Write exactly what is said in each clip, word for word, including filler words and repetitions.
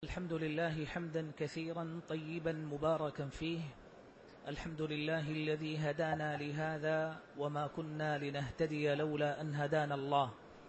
الحمد لله حمدا كثيرا طيبا مباركا فيه. الحمد لله الذي هدانا لهذا وما كنا لنهتدي لولا أن هدانا الله.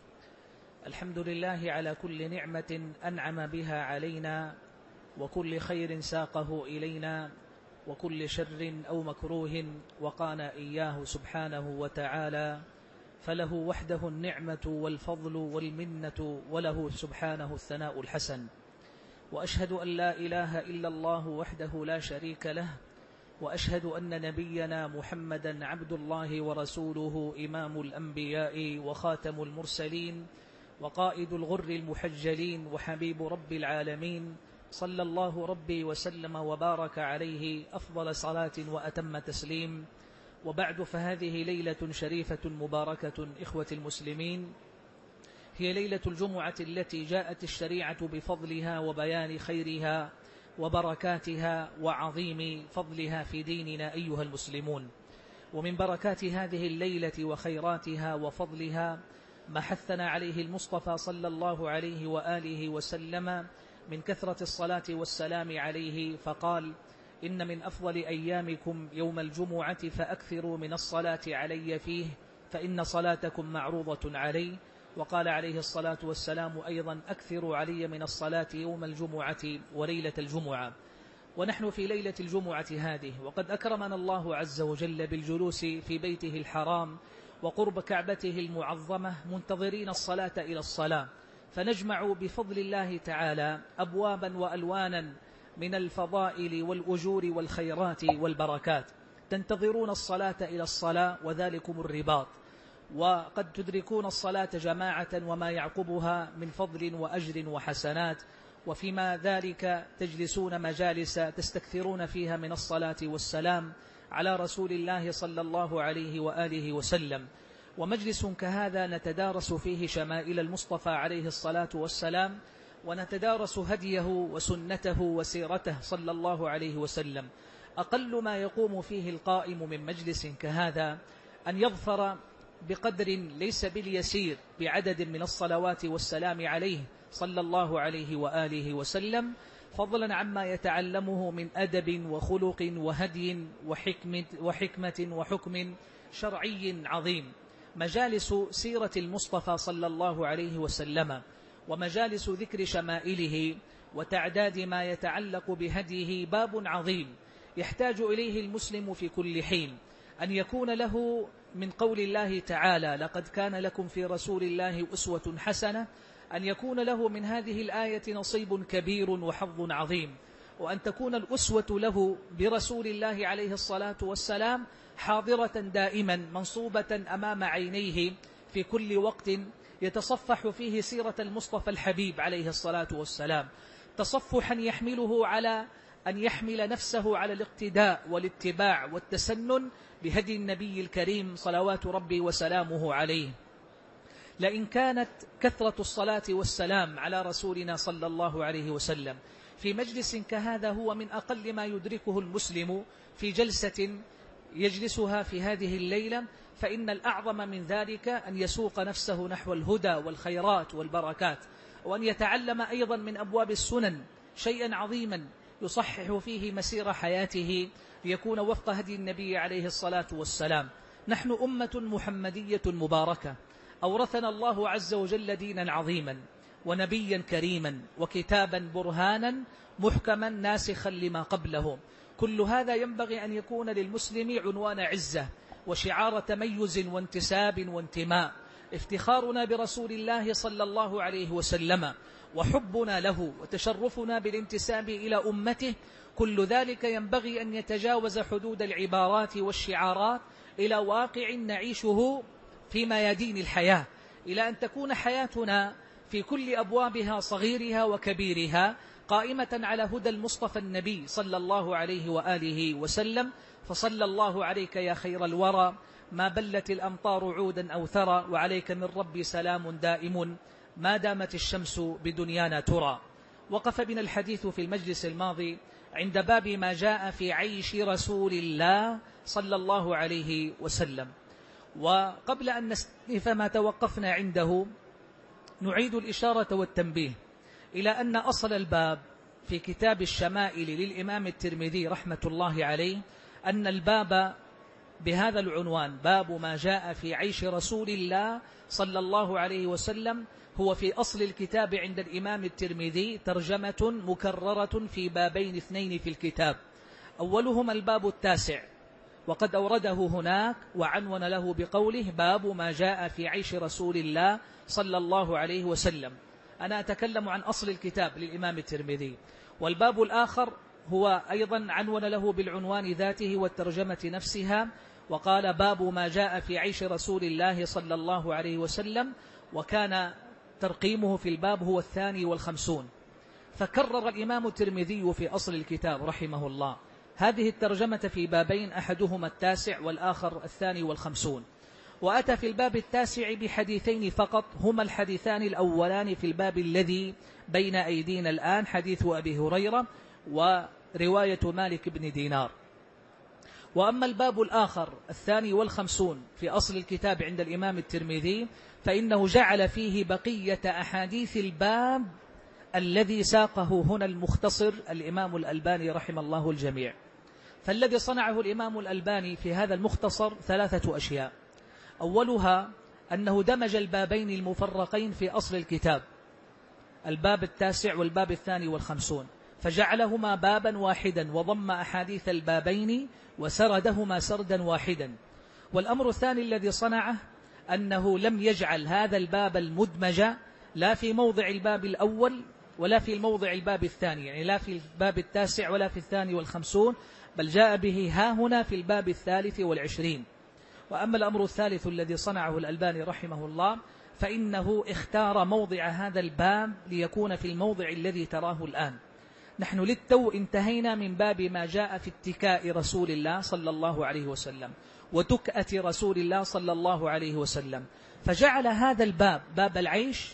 الحمد لله على كل نعمة أنعم بها علينا، وكل خير ساقه إلينا، وكل شر أو مكروه وقانا إياه سبحانه وتعالى، فله وحده النعمة والفضل والمنة، وله سبحانه الثناء الحسن. وأشهد أن لا إله إلا الله وحده لا شريك له، وأشهد أن نبينا محمدا عبد الله ورسوله، إمام الأنبياء وخاتم المرسلين وقائد الغر المحجلين وحبيب رب العالمين، صلى الله ربي وسلم وبارك عليه أفضل صلاة وأتم تسليم. وبعد، فهذه ليلة شريفة مباركة إخوة المسلمين، هي ليلة الجمعة التي جاءت الشريعة بفضلها وبيان خيرها وبركاتها وعظيم فضلها في ديننا أيها المسلمون. ومن بركات هذه الليلة وخيراتها وفضلها ما حثنا عليه المصطفى صلى الله عليه وآله وسلم من كثرة الصلاة والسلام عليه، فقال: إن من أفضل أيامكم يوم الجمعة فأكثروا من الصلاة علي فيه، فإن صلاتكم معروضة علي. وقال عليه الصلاة والسلام أيضا: أكثروا علي من الصلاة يوم الجمعة وليلة الجمعة. ونحن في ليلة الجمعة هذه، وقد أكرمنا الله عز وجل بالجلوس في بيته الحرام وقرب كعبته المعظمة، منتظرين الصلاة إلى الصلاة، فنجمع بفضل الله تعالى أبوابا وألوانا من الفضائل والأجور والخيرات والبركات. تنتظرون الصلاة إلى الصلاة وذلكم الرباط، وقد تدركون الصلاة جماعة وما يعقبها من فضل وأجر وحسنات، وفيما ذلك تجلسون مجالس تستكثرون فيها من الصلاة والسلام على رسول الله صلى الله عليه وآله وسلم. ومجلس كهذا نتدارس فيه شمائل المصطفى عليه الصلاة والسلام، ونتدارس هديه وسنته وسيرته صلى الله عليه وسلم. أقل ما يقوم فيه القائم من مجلس كهذا أن يظفر بقدر ليس باليسير بعدد من الصلوات والسلام عليه صلى الله عليه وآله وسلم، فضلا عما يتعلمه من أدب وخلق وهدي وحكمة, وحكمة وحكم شرعي عظيم. مجالس سيرة المصطفى صلى الله عليه وسلم، ومجالس ذكر شمائله وتعداد ما يتعلق بهديه باب عظيم يحتاج إليه المسلم في كل حين، أن يكون له من قول الله تعالى: لقد كان لكم في رسول الله أسوة حسنة، أن يكون له من هذه الآية نصيب كبير وحظ عظيم، وأن تكون الأسوة له برسول الله عليه الصلاة والسلام حاضرة دائما منصوبة أمام عينيه في كل وقت، يتصفح فيه سيرة المصطفى الحبيب عليه الصلاة والسلام، تصفحا يحمله على أن يحمل نفسه على الاقتداء والاتباع والتسنن بهدي النبي الكريم صلوات ربي وسلامه عليه. لئن كانت كثرة الصلاة والسلام على رسولنا صلى الله عليه وسلم في مجلس كهذا هو من أقل ما يدركه المسلم في جلسة يجلسها في هذه الليلة، فإن الأعظم من ذلك أن يسوق نفسه نحو الهدى والخيرات والبركات، وأن يتعلم أيضا من أبواب السنن شيئا عظيما يصحح فيه مسير حياته ليكون وفق هدي النبي عليه الصلاة والسلام. نحن أمة محمدية مباركة، أورثنا الله عز وجل دينا عظيما ونبيا كريما وكتابا برهانا محكما ناسخا لما قبله. كل هذا ينبغي أن يكون للمسلم عنوان عزة وشعار تميز وانتساب وانتماء. افتخارنا برسول الله صلى الله عليه وسلم وحبنا له وتشرفنا بالانتساب إلى أمته، كل ذلك ينبغي أن يتجاوز حدود العبارات والشعارات إلى واقع نعيشه في ميادين الحياة، إلى أن تكون حياتنا في كل أبوابها صغيرها وكبيرها قائمة على هدى المصطفى النبي صلى الله عليه وآله وسلم. فصلى الله عليك يا خير الورى، ما بلت الأمطار عودا أو ثرى، وعليك من ربي سلام دائم ما دامت الشمس بدنيانا ترى. وقف بنا الحديث في المجلس الماضي عند باب ما جاء في عيش رسول الله صلى الله عليه وسلم، وقبل أن نستأنف ما توقفنا عنده نعيد الإشارة والتنبيه إلى أن أصل الباب في كتاب الشمائل للإمام الترمذي رحمة الله عليه أن الباب بهذا العنوان باب ما جاء في عيش رسول الله صلى الله عليه وسلم هو في أصل الكتاب عند الإمام الترمذي ترجمة مكررة في بابين اثنين في الكتاب. أولهما الباب التاسع، وقد أورده هناك وعنون له بقوله باب ما جاء في عيش رسول الله صلى الله عليه وسلم. أنا أتكلم عن أصل الكتاب للإمام الترمذي. والباب الآخر هو أيضا عنون له بالعنوان ذاته والترجمة نفسها، وقال باب ما جاء في عيش رسول الله صلى الله عليه وسلم، وكان ترقيمه في الباب هو الثاني والخمسون. فكرر الإمام الترمذي في أصل الكتاب رحمه الله هذه الترجمة في بابين، أحدهما التاسع والآخر الثاني والخمسون. وأتى في الباب التاسع بحديثين فقط، هما الحديثان الأولان في الباب الذي بين أيدينا الآن، حديث أبي هريرة ورواية مالك بن دينار. وأما الباب الآخر الثاني والخمسون في أصل الكتاب عند الإمام الترمذي فإنه جعل فيه بقية أحاديث الباب الذي ساقه هنا المختصر الإمام الألباني رحمه الله الجميع. فالذي صنعه الإمام الألباني في هذا المختصر ثلاثة أشياء. أولها أنه دمج البابين المفرقين في أصل الكتاب، الباب التاسع والباب الثاني والخمسون، فجعلهما بابا واحدا وضم أحاديث البابين وسردهما سردا واحدا. والأمر الثاني الذي صنعه أنه لم يجعل هذا الباب المدمج لا في موضع الباب الأول ولا في الموضع الباب الثاني، يعني لا في الباب التاسع ولا في الثاني والخمسون، بل جاء به ها هنا في الباب الثالث والعشرين. وأما الأمر الثالث الذي صنعه الألباني رحمه الله فإنه اختار موضع هذا الباب ليكون في الموضع الذي تراه الآن. نحن للتو انتهينا من باب ما جاء في اتكاء رسول الله صلى الله عليه وسلم وتكأة رسول الله صلى الله عليه وسلم، فجعل هذا الباب باب العيش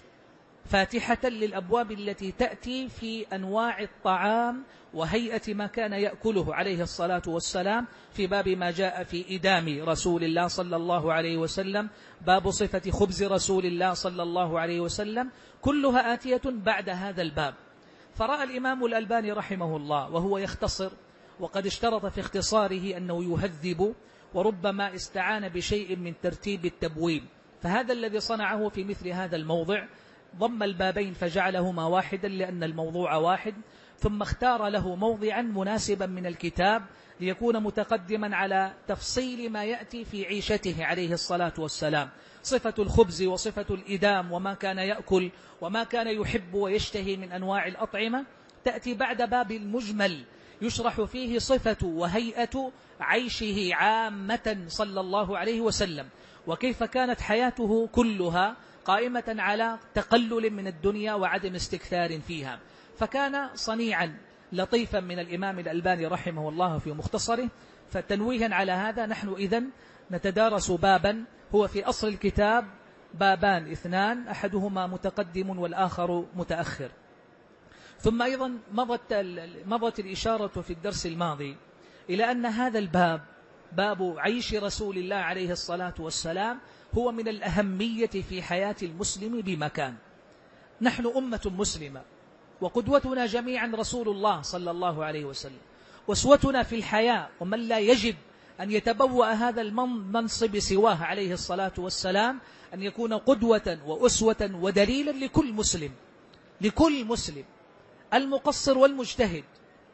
فاتحة للأبواب التي تأتي في أنواع الطعام وهيئة ما كان يأكله عليه الصلاة والسلام، في باب ما جاء في إدام رسول الله صلى الله عليه وسلم، باب صفة خبز رسول الله صلى الله عليه وسلم، كلها آتية بعد هذا الباب. فرأى الإمام الألباني رحمه الله وهو يختصر، وقد اشترط في اختصاره أنه يهذب وربما استعان بشيء من ترتيب التبويب، فهذا الذي صنعه في مثل هذا الموضع، ضم البابين فجعلهما واحدا لأن الموضوع واحد، ثم اختار له موضعا مناسبا من الكتاب ليكون متقدما على تفصيل ما يأتي في عيشته عليه الصلاة والسلام، صفة الخبز وصفة الإدام وما كان يأكل وما كان يحب ويشتهي من أنواع الأطعمة، تأتي بعد باب المجمل يشرح فيه صفة وهيئة عيشه عامة صلى الله عليه وسلم، وكيف كانت حياته كلها قائمة على تقلل من الدنيا وعدم استكثار فيها. فكان صنيعا لطيفا من الإمام الألباني رحمه الله في مختصره. فتنويها على هذا نحن إذن نتدارس بابا هو في أصل الكتاب بابان اثنان، أحدهما متقدم والآخر متأخر. ثم أيضا مضت, مضت الإشارة في الدرس الماضي إلى أن هذا الباب باب عيش رسول الله عليه الصلاة والسلام هو من الأهمية في حياة المسلم بمكان. نحن أمة مسلمة وقدوتنا جميعا رسول الله صلى الله عليه وسلم، وأسوتنا في الحياة، ومن لا يجب أن يتبوأ هذا المنصب سواه عليه الصلاة والسلام أن يكون قدوة وأسوة ودليلا لكل مسلم، لكل مسلم، المقصر والمجتهد،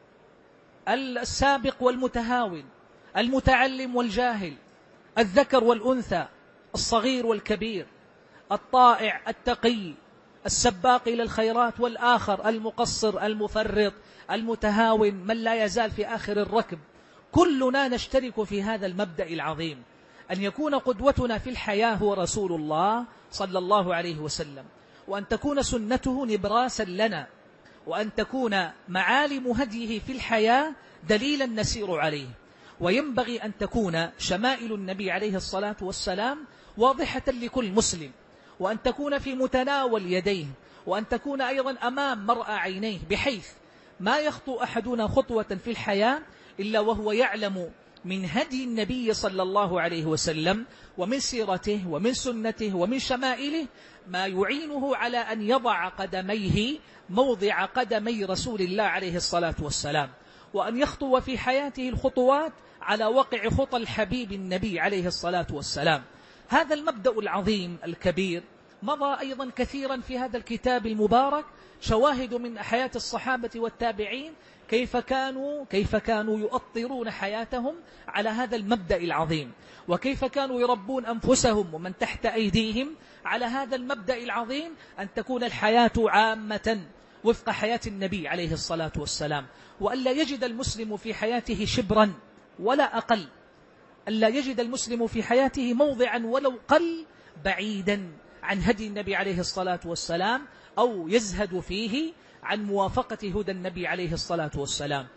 السابق والمتهاون، المتعلم والجاهل، الذكر والأنثى، الصغير والكبير، الطائع التقي، السباق إلى الخيرات والآخر، المقصر المفرط المتهاون، من لا يزال في آخر الركب. كلنا نشترك في هذا المبدأ العظيم، أن يكون قدوتنا في الحياة هو رسول الله صلى الله عليه وسلم، وأن تكون سنته نبراسا لنا، وأن تكون معالم هديه في الحياة دليلا نسير عليه. وينبغي أن تكون شمائل النبي عليه الصلاة والسلام واضحة لكل مسلم، وأن تكون في متناول يديه، وأن تكون أيضا أمام مرأى عينيه، بحيث ما يخطو أحدنا خطوة في الحياة إلا وهو يعلم من هدي النبي صلى الله عليه وسلم ومن سيرته ومن سنته ومن شمائله ما يعينه على أن يضع قدميه موضع قدمي رسول الله عليه الصلاة والسلام، وأن يخطو في حياته الخطوات على وقع خطى الحبيب النبي عليه الصلاة والسلام. هذا المبدأ العظيم الكبير مضى أيضا كثيرا في هذا الكتاب المبارك، شواهد من حياة الصحابة والتابعين كيف كانوا كيف كانوا يؤطرون حياتهم على هذا المبدأ العظيم، وكيف كانوا يربون أنفسهم ومن تحت أيديهم على هذا المبدأ العظيم، أن تكون الحياة عامة وفق حياة النبي عليه الصلاة والسلام، وألا يجد المسلم في حياته شبرا ولا أقل، ألا يجد المسلم في حياته موضعا ولو قل بعيدا عن هدي النبي عليه الصلاة والسلام، أو يزهد فيه عن موافقة هدى النبي عليه الصلاة والسلام.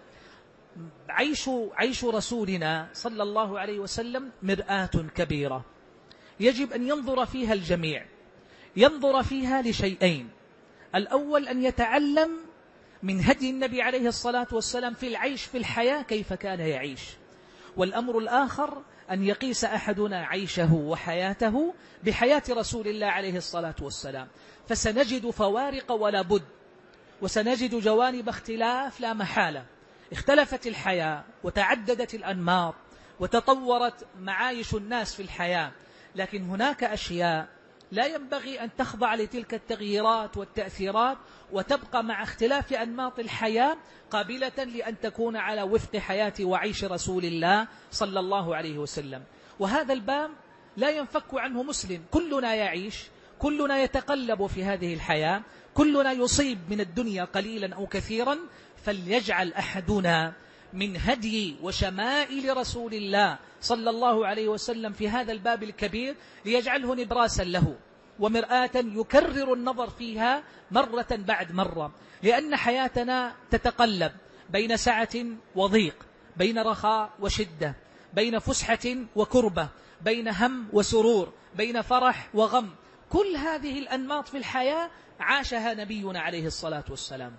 عيش, عيش رسولنا صلى الله عليه وسلم مرآة كبيرة يجب أن ينظر فيها الجميع، ينظر فيها لشيئين: الأول أن يتعلم من هدي النبي عليه الصلاة والسلام في العيش في الحياة كيف كان يعيش، والأمر الآخر أن يقيس أحدنا عيشه وحياته بحياة رسول الله عليه الصلاة والسلام، فسنجد فوارق ولا بد، وسنجد جوانب اختلاف لا محالة. اختلفت الحياة وتعددت الأنماط وتطورت معايش الناس في الحياة، لكن هناك أشياء لا ينبغي أن تخضع لتلك التغييرات والتأثيرات، وتبقى مع اختلاف أنماط الحياة قابلة لأن تكون على وفق حياة وعيش رسول الله صلى الله عليه وسلم. وهذا الباب لا ينفك عنه مسلم، كلنا يعيش، كلنا يتقلب في هذه الحياة، كلنا يصيب من الدنيا قليلا أو كثيرا، فليجعل أحدنا من هدي وشمائل رسول الله صلى الله عليه وسلم في هذا الباب الكبير ليجعله نبراسا له ومرآة يكرر النظر فيها مرة بعد مرة، لأن حياتنا تتقلب بين سعة وضيق، بين رخاء وشدة، بين فسحة وكربة، بين هم وسرور، بين فرح وغم. كل هذه الأنماط في الحياة عاشها نبينا عليه الصلاة والسلام،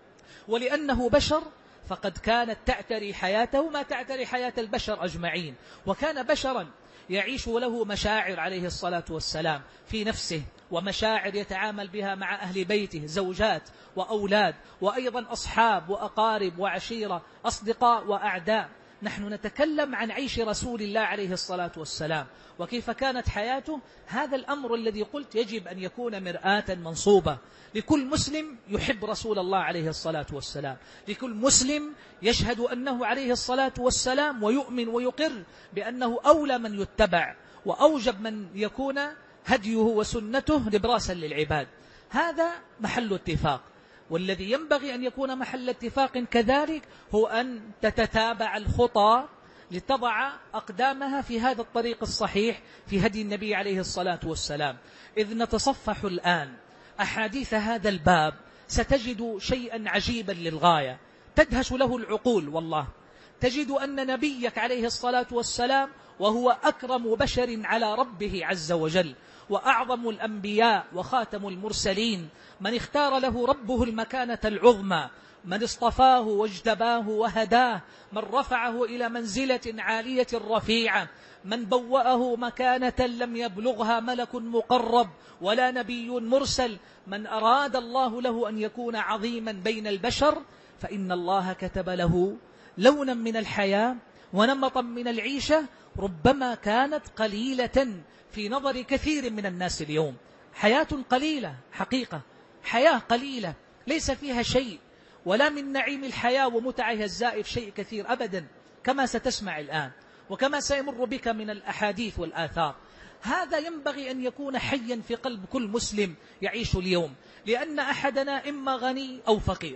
ولأنه بشر فقد كانت تعتري حياته ما تعتري حياة البشر أجمعين، وكان بشرا يعيش له مشاعر عليه الصلاة والسلام في نفسه، ومشاعر يتعامل بها مع أهل بيته، زوجات وأولاد، وأيضا أصحاب وأقارب وعشيرة، أصدقاء وأعداء. نحن نتكلم عن عيش رسول الله عليه الصلاة والسلام وكيف كانت حياته. هذا الأمر الذي قلت يجب أن يكون مرآة منصوبة لكل مسلم يحب رسول الله عليه الصلاة والسلام، لكل مسلم يشهد أنه عليه الصلاة والسلام ويؤمن ويقر بأنه أولى من يتبع وأوجب من يكون هديه وسنته نبراسا للعباد. هذا محل اتفاق، والذي ينبغي أن يكون محل اتفاق كذلك هو أن تتتابع الخطى لتضع أقدامها في هذا الطريق الصحيح في هدي النبي عليه الصلاة والسلام. إذ نتصفح الآن أحاديث هذا الباب ستجد شيئا عجيبا للغاية تدهش له العقول. والله تجد أن نبيك عليه الصلاة والسلام وهو أكرم بشر على ربه عز وجل، وأعظم الأنبياء وخاتم المرسلين، من اختار له ربه المكانة العظمى، من اصطفاه واجتباه وهداه، من رفعه إلى منزلة عالية رفيعة، من بوأه مكانة لم يبلغها ملك مقرب ولا نبي مرسل، من أراد الله له أن يكون عظيما بين البشر فإن الله كتب له لونا من الحياة ونمطا من العيشة ربما كانت قليلة في نظر كثير من الناس اليوم. حياة قليلة حقيقة، حياة قليلة ليس فيها شيء، ولا من نعيم الحياة ومتعها الزائف شيء كثير أبدا، كما ستسمع الآن وكما سيمر بك من الأحاديث والآثار. هذا ينبغي أن يكون حيا في قلب كل مسلم يعيش اليوم، لأن أحدنا إما غني أو فقير،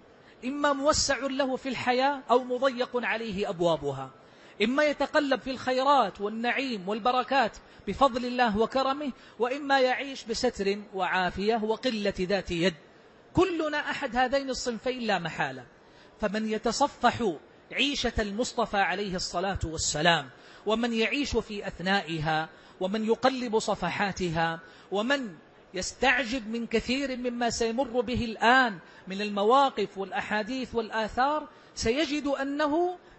إما موسع له في الحياة أو مضيق عليه أبوابها، إما يتقلب في الخيرات والنعيم والبركات بفضل الله وكرمه، وإما يعيش بستر وعافية وقلة ذات يد. كلنا أحد هذين الصنفين لا محالة. فمن يتصفح عيشة المصطفى عليه الصلاة والسلام، ومن يعيش في أثنائها، ومن يقلب صفحاتها، ومن يستعجب من كثير مما سيمر به الآن من المواقف والأحاديث والآثار، سيجد أنه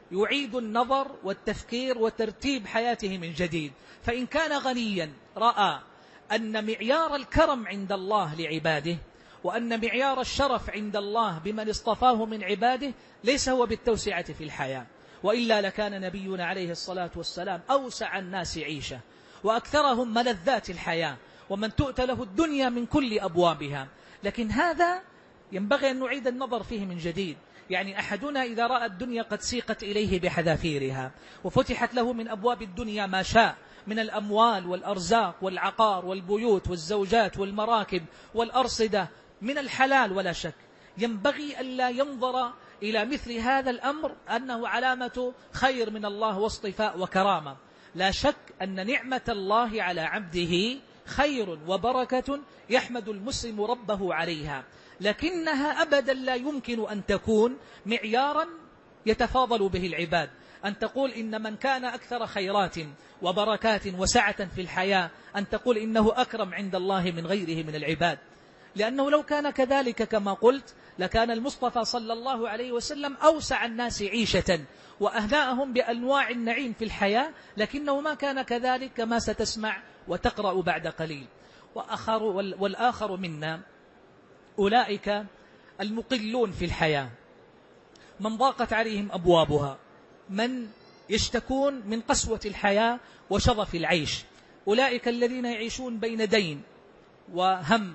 يعيد النظر والتفكير وترتيب حياته من جديد. فإن كان غنيا رأى أن معيار الكرم عند الله لعباده، وأن معيار الشرف عند الله بمن اصطفاه من عباده ليس هو بالتوسعة في الحياة، وإلا لكان نبينا عليه الصلاة والسلام أوسع الناس عيشة وأكثرهم ملذات الحياة، ومن تؤتى له الدنيا من كل أبوابها. لكن هذا ينبغي أن نعيد النظر فيه من جديد. يعني أحدنا إذا رأى الدنيا قد سيقت إليه بحذافيرها وفتحت له من أبواب الدنيا ما شاء من الأموال والأرزاق والعقار والبيوت والزوجات والمراكب والأرصدة من الحلال ولا شك، ينبغي ألا ينظر إلى مثل هذا الأمر أنه علامة خير من الله واصطفاء وكرامة. لا شك أن نعمة الله على عبده خير وبركة يحمد المسلم ربه عليها، لكنها أبدا لا يمكن أن تكون معيارا يتفاضل به العباد. أن تقول إن من كان أكثر خيرات وبركات وسعة في الحياة أن تقول إنه أكرم عند الله من غيره من العباد، لأنه لو كان كذلك كما قلت لكان المصطفى صلى الله عليه وسلم أوسع الناس عيشة وأهناءهم بأنواع النعيم في الحياة، لكنه ما كان كذلك كما ستسمع وتقرأ بعد قليل. وآخر والآخر منا أولئك المقلون في الحياة، من ضاقت عليهم أبوابها، من يشتكون من قسوة الحياة وشظف العيش، أولئك الذين يعيشون بين دين وهم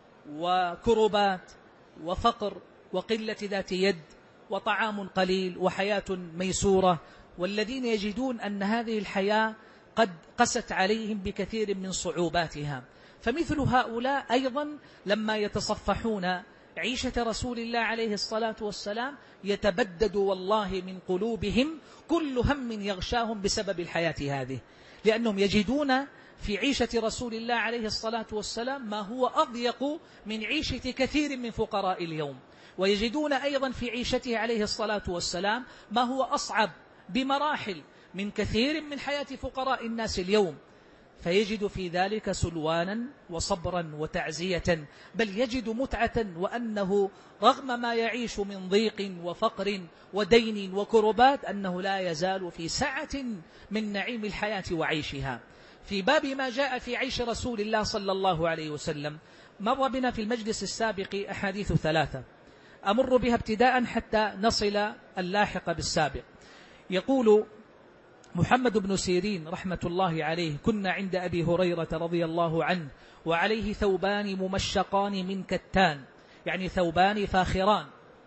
وكربات وفقر وقلة ذات يد وطعام قليل وحياة ميسورة، والذين يجدون أن هذه الحياة قد قست عليهم بكثير من صعوباتها. فمثل هؤلاء أيضا لما يتصفحون عيشة رسول الله عليه الصلاة والسلام يتبدد والله من قلوبهم كل هم يغشاهم بسبب الحياة هذه، لأنهم يجدون في عيشة رسول الله عليه الصلاة والسلام ما هو أضيق من عيشة كثير من فقراء اليوم، ويجدون أيضا في عيشته عليه الصلاة والسلام ما هو أصعب بمراحل من كثير من حياة فقراء الناس اليوم، فيجد في ذلك سلوانا وصبرا وتعزية، بل يجد متعة، وأنه رغم ما يعيش من ضيق وفقر ودين وكربات أنه لا يزال في سعة من نعيم الحياة وعيشها. في باب ما جاء في عيش رسول الله صلى الله عليه وسلم مر بنا في المجلس السابق أحاديث ثلاثة أمر بها ابتداء حتى نصل اللاحق بالسابق. يقول محمد بن سيرين رحمة الله عليه: كنا عند أبي هريرة رضي الله عنه وعليه ثوبان ممشقان من كتان، يعني ثوبان فاخران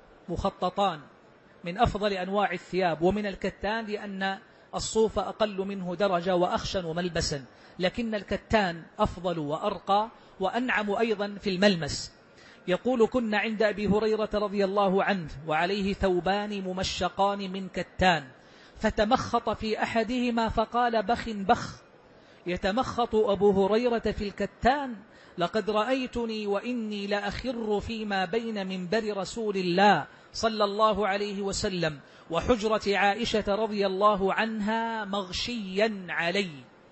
مخططان من أفضل أنواع الثياب، ومن الكتان لأن الصوف أقل منه درجة وأخشن ملبسا، لكن الكتان أفضل وأرقى وأنعم أيضا في الملمس. يقول: كنا عند أبي هريرة رضي الله عنه وعليه ثوبان ممشقان من كتان، فتمخط في أحدهما فقال: بخ بخ. يتمخط أبو هريرة في الكتان: لقد رأيتني وإني لأخر فيما بين منبر رسول الله صلى الله عليه وسلم وحجرة عائشة رضي الله عنها مغشيا علي،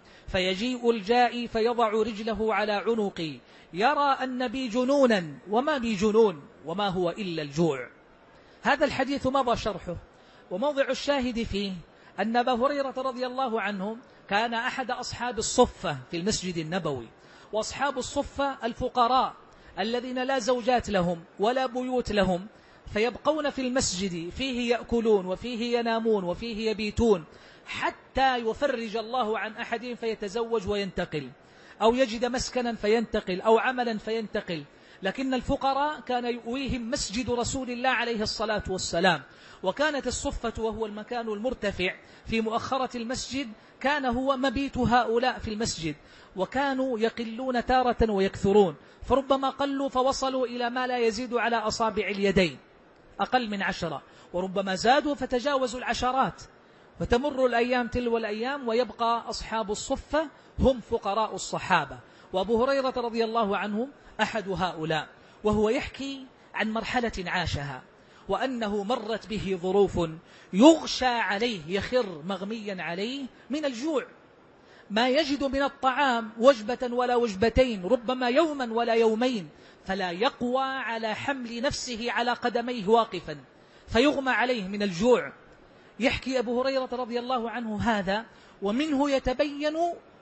فيجيء الجائي فيضع رجله على عنقي يرى أن بي جنونا وما بي جنون وما هو إلا الجوع. هذا الحديث مضى شرحه، وموضع الشاهد فيه أن أبا هريرة رضي الله عنه كان أحد أصحاب الصفة في المسجد النبوي، وأصحاب الصفة الفقراء الذين لا زوجات لهم ولا بيوت لهم، فيبقون في المسجد فيه يأكلون وفيه ينامون وفيه يبيتون حتى يفرج الله عن أحدهم فيتزوج وينتقل، أو يجد مسكنا فينتقل، أو عملا فينتقل. لكن الفقراء كان يؤويهم مسجد رسول الله عليه الصلاة والسلام، وكانت الصفة وهو المكان المرتفع في مؤخرة المسجد كان هو مبيت هؤلاء في المسجد، وكانوا يقلون تارة ويكثرون، فربما قلوا فوصلوا إلى ما لا يزيد على أصابع اليدين أقل من عشرة، وربما زادوا فتجاوزوا العشرات، فتمر الأيام تلو الأيام ويبقى أصحاب الصفة هم فقراء الصحابة. وأبو هريرة رضي الله عنه أحد هؤلاء، وهو يحكي عن مرحلة عاشها، وأنه مرت به ظروف يغشى عليه، يخر مغميا عليه من الجوع، ما يجد من الطعام وجبة ولا وجبتين، ربما يوما ولا يومين، فلا يقوى على حمل نفسه على قدميه واقفا، فيغمى عليه من الجوع. يحكي أبو هريرة رضي الله عنه هذا، ومنه يتبين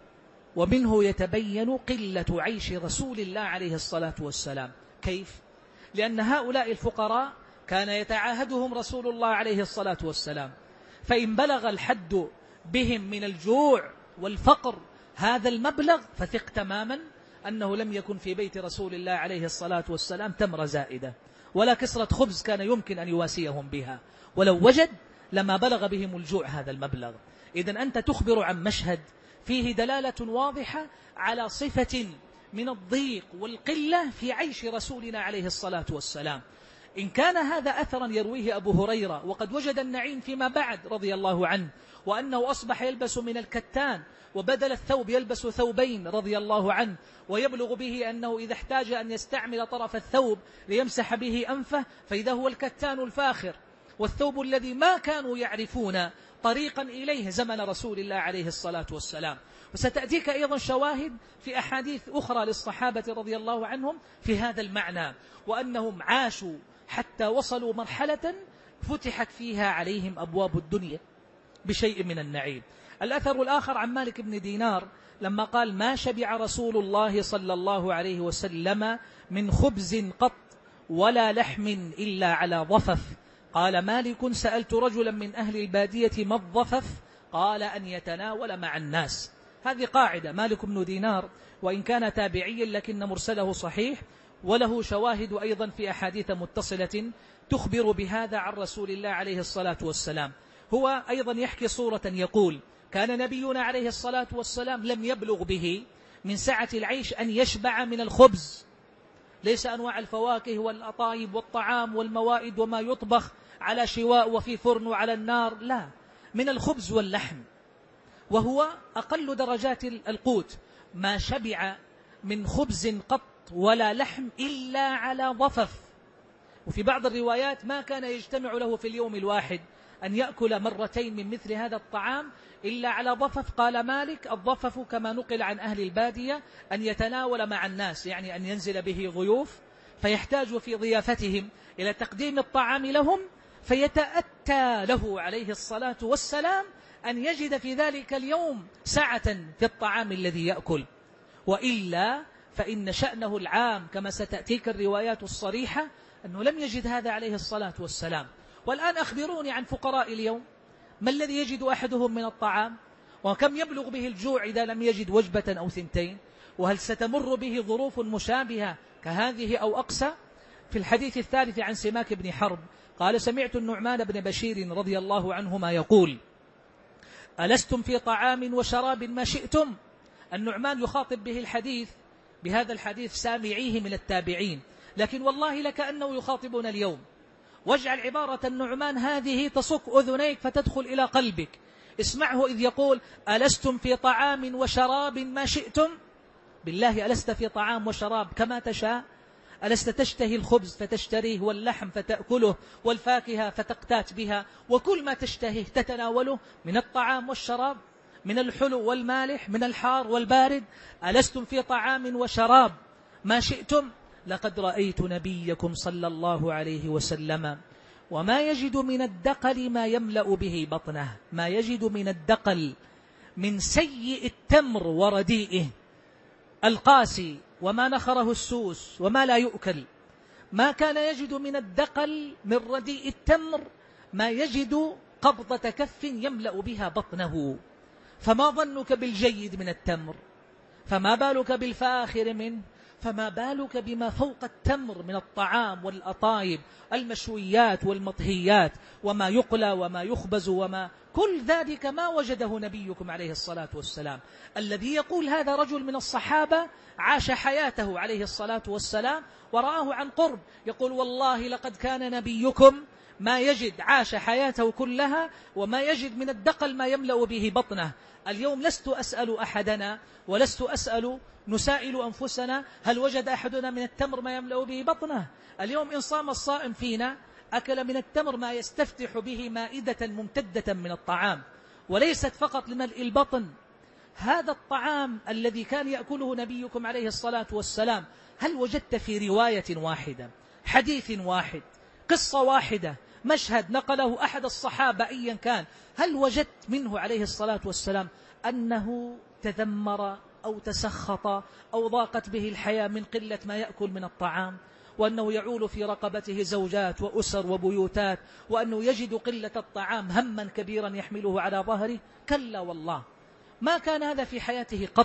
ومنه يتبين قلة عيش رسول الله عليه الصلاة والسلام. كيف؟ لأن هؤلاء الفقراء كان يتعاهدهم رسول الله عليه الصلاة والسلام، فإن بلغ الحد بهم من الجوع والفقر هذا المبلغ فثق تماما أنه لم يكن في بيت رسول الله عليه الصلاة والسلام تمر زائدة ولا كسرة خبز كان يمكن أن يواسيهم بها، ولو وجد لما بلغ بهم الجوع هذا المبلغ. إذن أنت تخبر عن مشهد فيه دلالة واضحة على صفة من الضيق والقلة في عيش رسولنا عليه الصلاة والسلام. إن كان هذا أثرا يرويه أبو هريرة وقد وجد النعيم فيما بعد رضي الله عنه، وأنه أصبح يلبس من الكتان وبدل الثوب يلبس ثوبين رضي الله عنه، ويبلغ به أنه إذا احتاج أن يستعمل طرف الثوب ليمسح به أنفه فإذا هو الكتان الفاخر والثوب الذي ما كانوا يعرفون طريقا إليه زمن رسول الله عليه الصلاة والسلام. وستأتيك أيضا شواهد في أحاديث أخرى للصحابة رضي الله عنهم في هذا المعنى، وأنهم عاشوا حتى وصلوا مرحلة فتحت فيها عليهم أبواب الدنيا بشيء من النعيم. الأثر الآخر عن مالك بن دينار لما قال: ما شبع رسول الله صلى الله عليه وسلم من خبز قط ولا لحم إلا على ضفف. قال مالك: سألت رجلا من أهل البادية ما الضفف؟ قال: أن يتناول مع الناس. هذه قاعدة. مالك بن دينار وإن كان تابعيا لكن مرسله صحيح، وله شواهد أيضا في أحاديث متصلة تخبر بهذا عن رسول الله عليه الصلاة والسلام. هو أيضا يحكي صورة يقول: كان نبينا عليه الصلاة والسلام لم يبلغ به من سعة العيش أن يشبع من الخبز، ليس أنواع الفواكه والأطايب والطعام والموائد وما يطبخ على شواء وفي فرن وعلى النار، لا، من الخبز واللحم، وهو أقل درجات القوت. ما شبع من خبز قط ولا لحم إلا على ضفف. وفي بعض الروايات ما كان يجتمع له في اليوم الواحد أن يأكل مرتين من مثل هذا الطعام إلا على ضفف. قال مالك: الضفف كما نقل عن أهل البادية أن يتناول مع الناس، يعني أن ينزل به ضيوف فيحتاج في ضيافتهم إلى تقديم الطعام لهم، فيتأتى له عليه الصلاة والسلام أن يجد في ذلك اليوم سعة في الطعام الذي يأكل، وإلا فإن شأنه العام كما ستأتيك الروايات الصريحة أنه لم يجد هذا عليه الصلاة والسلام. والآن أخبروني عن فقراء اليوم، ما الذي يجد أحدهم من الطعام؟ وكم يبلغ به الجوع إذا لم يجد وجبة أو ثنتين؟ وهل ستمر به ظروف مشابهة كهذه أو أقسى؟ في الحديث الثالث عن سماك بن حرب قال: سمعت النعمان بن بشير رضي الله عنهما يقول: ألستم في طعام وشراب ما شئتم؟ النعمان يخاطب به الحديث بهذا الحديث سامعيه من التابعين، لكن والله لكأنه يخاطبنا اليوم. واجعل عبارة النعمان هذه تصك أذنيك فتدخل إلى قلبك. اسمعه إذ يقول: ألستم في طعام وشراب ما شئتم؟ بالله، ألست في طعام وشراب كما تشاء؟ ألست تشتهي الخبز فتشتريه، واللحم فتأكله، والفاكهة فتقتات بها، وكل ما تشتهيه تتناوله من الطعام والشراب، من الحلو والمالح، من الحار والبارد؟ ألستم في طعام وشراب ما شئتم؟ لقد رأيت نبيكم صلى الله عليه وسلم وما يجد من الدقل ما يملأ به بطنه. ما يجد من الدقل من سيء التمر ورديئه القاسي وما نخره السوس وما لا يؤكل، ما كان يجد من الدقل من رديء التمر ما يجد قبضة كف يملأ بها بطنه. فما ظنك بالجيد من التمر؟ فما بالك بالفاخر منه؟ فما بالك بما فوق التمر من الطعام والأطايب، المشويات والمطهيات، وما يقلى وما يخبز، وما كل ذلك ما وجده نبيكم عليه الصلاة والسلام. الذي يقول هذا رجل من الصحابة عاش حياته عليه الصلاة والسلام ورآه عن قرب، يقول: والله لقد كان نبيكم ما يجد، عاش حياته كلها وما يجد من الدقل ما يملأ به بطنه. اليوم لست أسأل أحدنا ولست أسأل نسائل أنفسنا هل وجد أحدنا من التمر ما يملأ به بطنه. اليوم إن صام الصائم فينا أكل من التمر ما يستفتح به مائدة ممتدة من الطعام، وليست فقط لملء البطن. هذا الطعام الذي كان يأكله نبيكم عليه الصلاة والسلام، هل وجدت في رواية واحدة، حديث واحد، قصة واحدة مشهد نقله أحد الصحابة أيا كان، هل وجدت منه عليه الصلاة والسلام أنه تذمر أو تسخط أو ضاقت به الحياة من قلة ما يأكل من الطعام، وأنه يعول في رقبته زوجات وأسر وبيوتات، وأنه يجد قلة الطعام هما كبيرا يحمله على ظهره؟ كلا والله، ما كان هذا في حياته قط.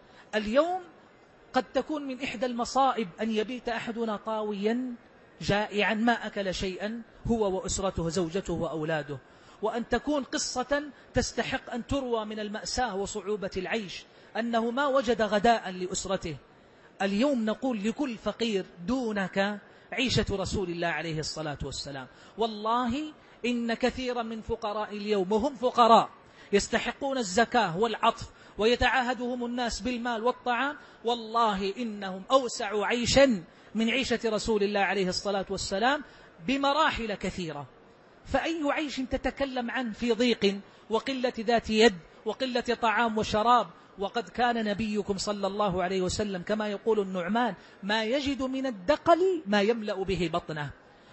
اليوم قد تكون من إحدى المصائب أن يبيت أحدنا طاويا جائعا ما أكل شيئا هو وأسرته زوجته وأولاده، وأن تكون قصة تستحق أن تروى من المأساة وصعوبة العيش، أنه ما وجد غداء لأسرته. اليوم نقول لكل فقير دونك عيشة رسول الله عليه الصلاة والسلام. والله إن كثيرا من فقراء اليوم وهم فقراء يستحقون الزكاة والعطف ويتعاهدهم الناس بالمال والطعام، والله إنهم أوسع عيشا من عيشة رسول الله عليه الصلاة والسلام بمراحل كثيرة. فأي عيش تتكلم عنه في ضيق وقلة ذات يد وقلة طعام وشراب؟ وقد كان نبيكم صلى الله عليه وسلم كما يقول النعمان ما يجد من الدقل ما يملأ به بطنه.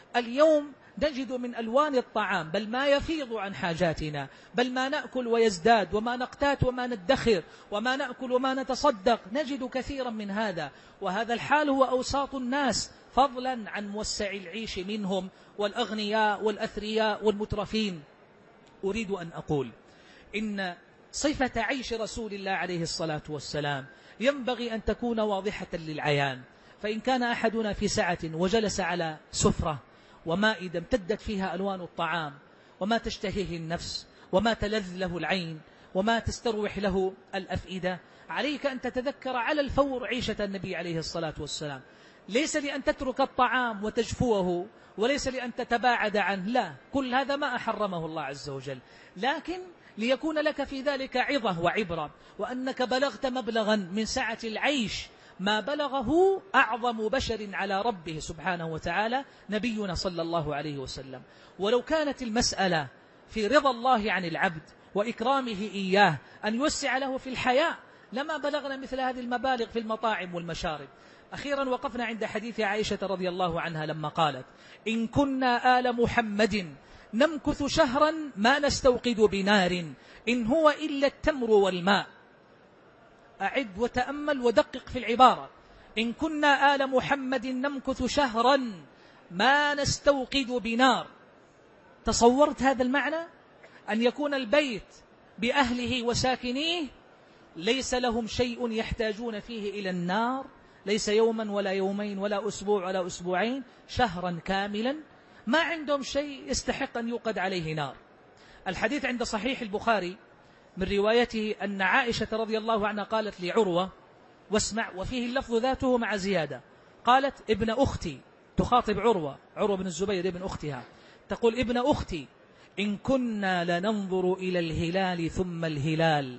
اليوم نجد من ألوان الطعام بل ما يفيض عن حاجاتنا، بل ما نأكل ويزداد، وما نقتات وما ندخر، وما نأكل وما نتصدق، نجد كثيرا من هذا. وهذا الحال هو أوساط الناس، فضلا عن موسع العيش منهم والأغنياء والأثرياء والمترفين. أريد أن أقول إن صفة عيش رسول الله عليه الصلاة والسلام ينبغي أن تكون واضحة للعيان. فإن كان أحدنا في سعة وجلس على سفرة ومائدة امتدت فيها ألوان الطعام وما تشتهيه النفس وما تلذ له العين وما تستروح له الأفئدة، عليك أن تتذكر على الفور عيشة النبي عليه الصلاة والسلام. ليس لأن تترك الطعام وتجفوه، وليس لأن تتباعد عنه، لا، كل هذا ما أحرمه الله عز وجل، لكن ليكون لك في ذلك عظة وعبرة، وأنك بلغت مبلغا من سعة العيش ما بلغه أعظم بشر على ربه سبحانه وتعالى نبينا صلى الله عليه وسلم. ولو كانت المسألة في رضا الله عن العبد وإكرامه إياه أن يوسع له في الحياة لما بلغنا مثل هذه المبالغ في المطاعم والمشارب. أخيرا وقفنا عند حديث عائشة رضي الله عنها لما قالت: إن كنا آل محمد نمكث شهرا ما نستوقد بنار إن هو إلا التمر والماء. أعد وتأمل ودقق في العبارة: إن كنا آل محمد نمكث شهرا ما نستوقد بنار. تصورت هذا المعنى؟ أن يكون البيت بأهله وساكنيه ليس لهم شيء يحتاجون فيه إلى النار، ليس يوما ولا يومين ولا أسبوع ولا أسبوعين، شهرا كاملا ما عندهم شيء يستحق أن يوقد عليه نار. الحديث عند صحيح البخاري من روايته أن عائشة رضي الله عنها قالت لعروة، واسمع، وفيه اللفظ ذاته مع زيادة، قالت: ابن أختي، تخاطب عروة، عروة بن الزبير ابن أختها، تقول: ابن أختي، إن كنا لننظر إلى الهلال ثم الهلال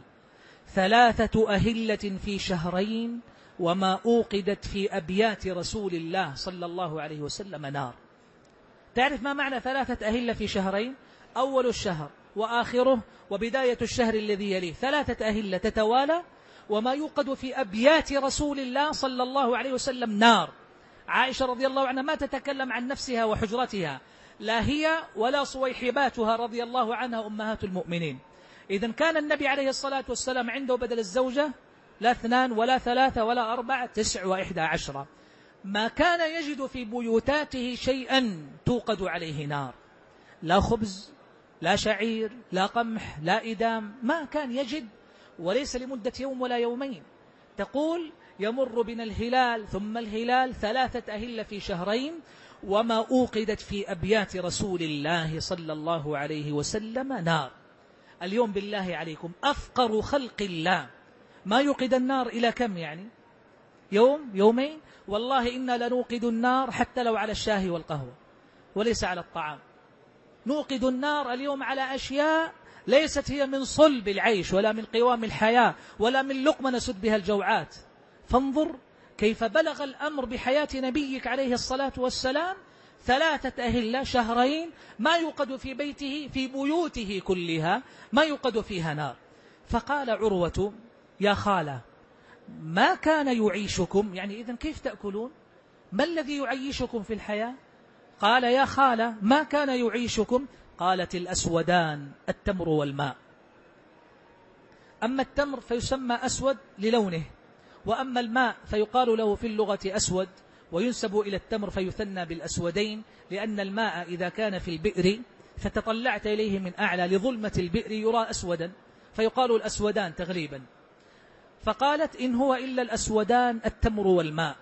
ثلاثة أهلة في شهرين وما أوقدت في أبيات رسول الله صلى الله عليه وسلم نار. تعرف ما معنى ثلاثة أهلة في شهرين؟ أول الشهر وآخره وبداية الشهر الذي يليه، ثلاثة أهلة تتوالى وما يوقد في أبيات رسول الله صلى الله عليه وسلم نار. عائشة رضي الله عنها ما تتكلم عن نفسها وحجرتها، لا هي ولا صويحباتها رضي الله عنها أمهات المؤمنين. إذن كان النبي عليه الصلاة والسلام عنده بدل الزوجة لا اثنان ولا ثلاثة ولا أربعة، تسع وإحدى عشرة. ما كان يجد في بيوتاته شيئا توقد عليه نار، لا خبز لا شعير لا قمح لا إدام، ما كان يجد، وليس لمدة يوم ولا يومين. تقول: يمر بنا الهلال ثم الهلال ثلاثة أهلة في شهرين وما أوقدت في أبيات رسول الله صلى الله عليه وسلم نار. اليوم بالله عليكم أفقر خلق الله ما يوقد النار إلى كم؟ يعني يوم يومين؟ والله إنا لنوقد النار حتى لو على الشاي والقهوة وليس على الطعام. نوقد النار اليوم على أشياء ليست هي من صلب العيش ولا من قوام الحياة ولا من لقمة نسد بها الجوعات. فانظر كيف بلغ الأمر بحياة نبيك عليه الصلاة والسلام، ثلاثة أهلة شهرين ما يوقد في بيته في بيوته كلها ما يوقد فيها نار. فقال عروة: يا خالة، ما كان يعيشكم؟ يعني إذن كيف تأكلون؟ ما الذي يعيشكم في الحياة؟ قال يا خالة ما كان يعيشكم؟ قالت الأسودان التمر والماء. أما التمر فيسمى أسود للونه، وأما الماء فيقال له في اللغة أسود، وينسب إلى التمر فيثنى بالأسودين، لأن الماء إذا كان في البئر فتطلعت إليه من أعلى لظلمة البئر يرى أسودا، فيقال الأسودان تغليبا. فقالت إن هو إلا الأسودان التمر والماء.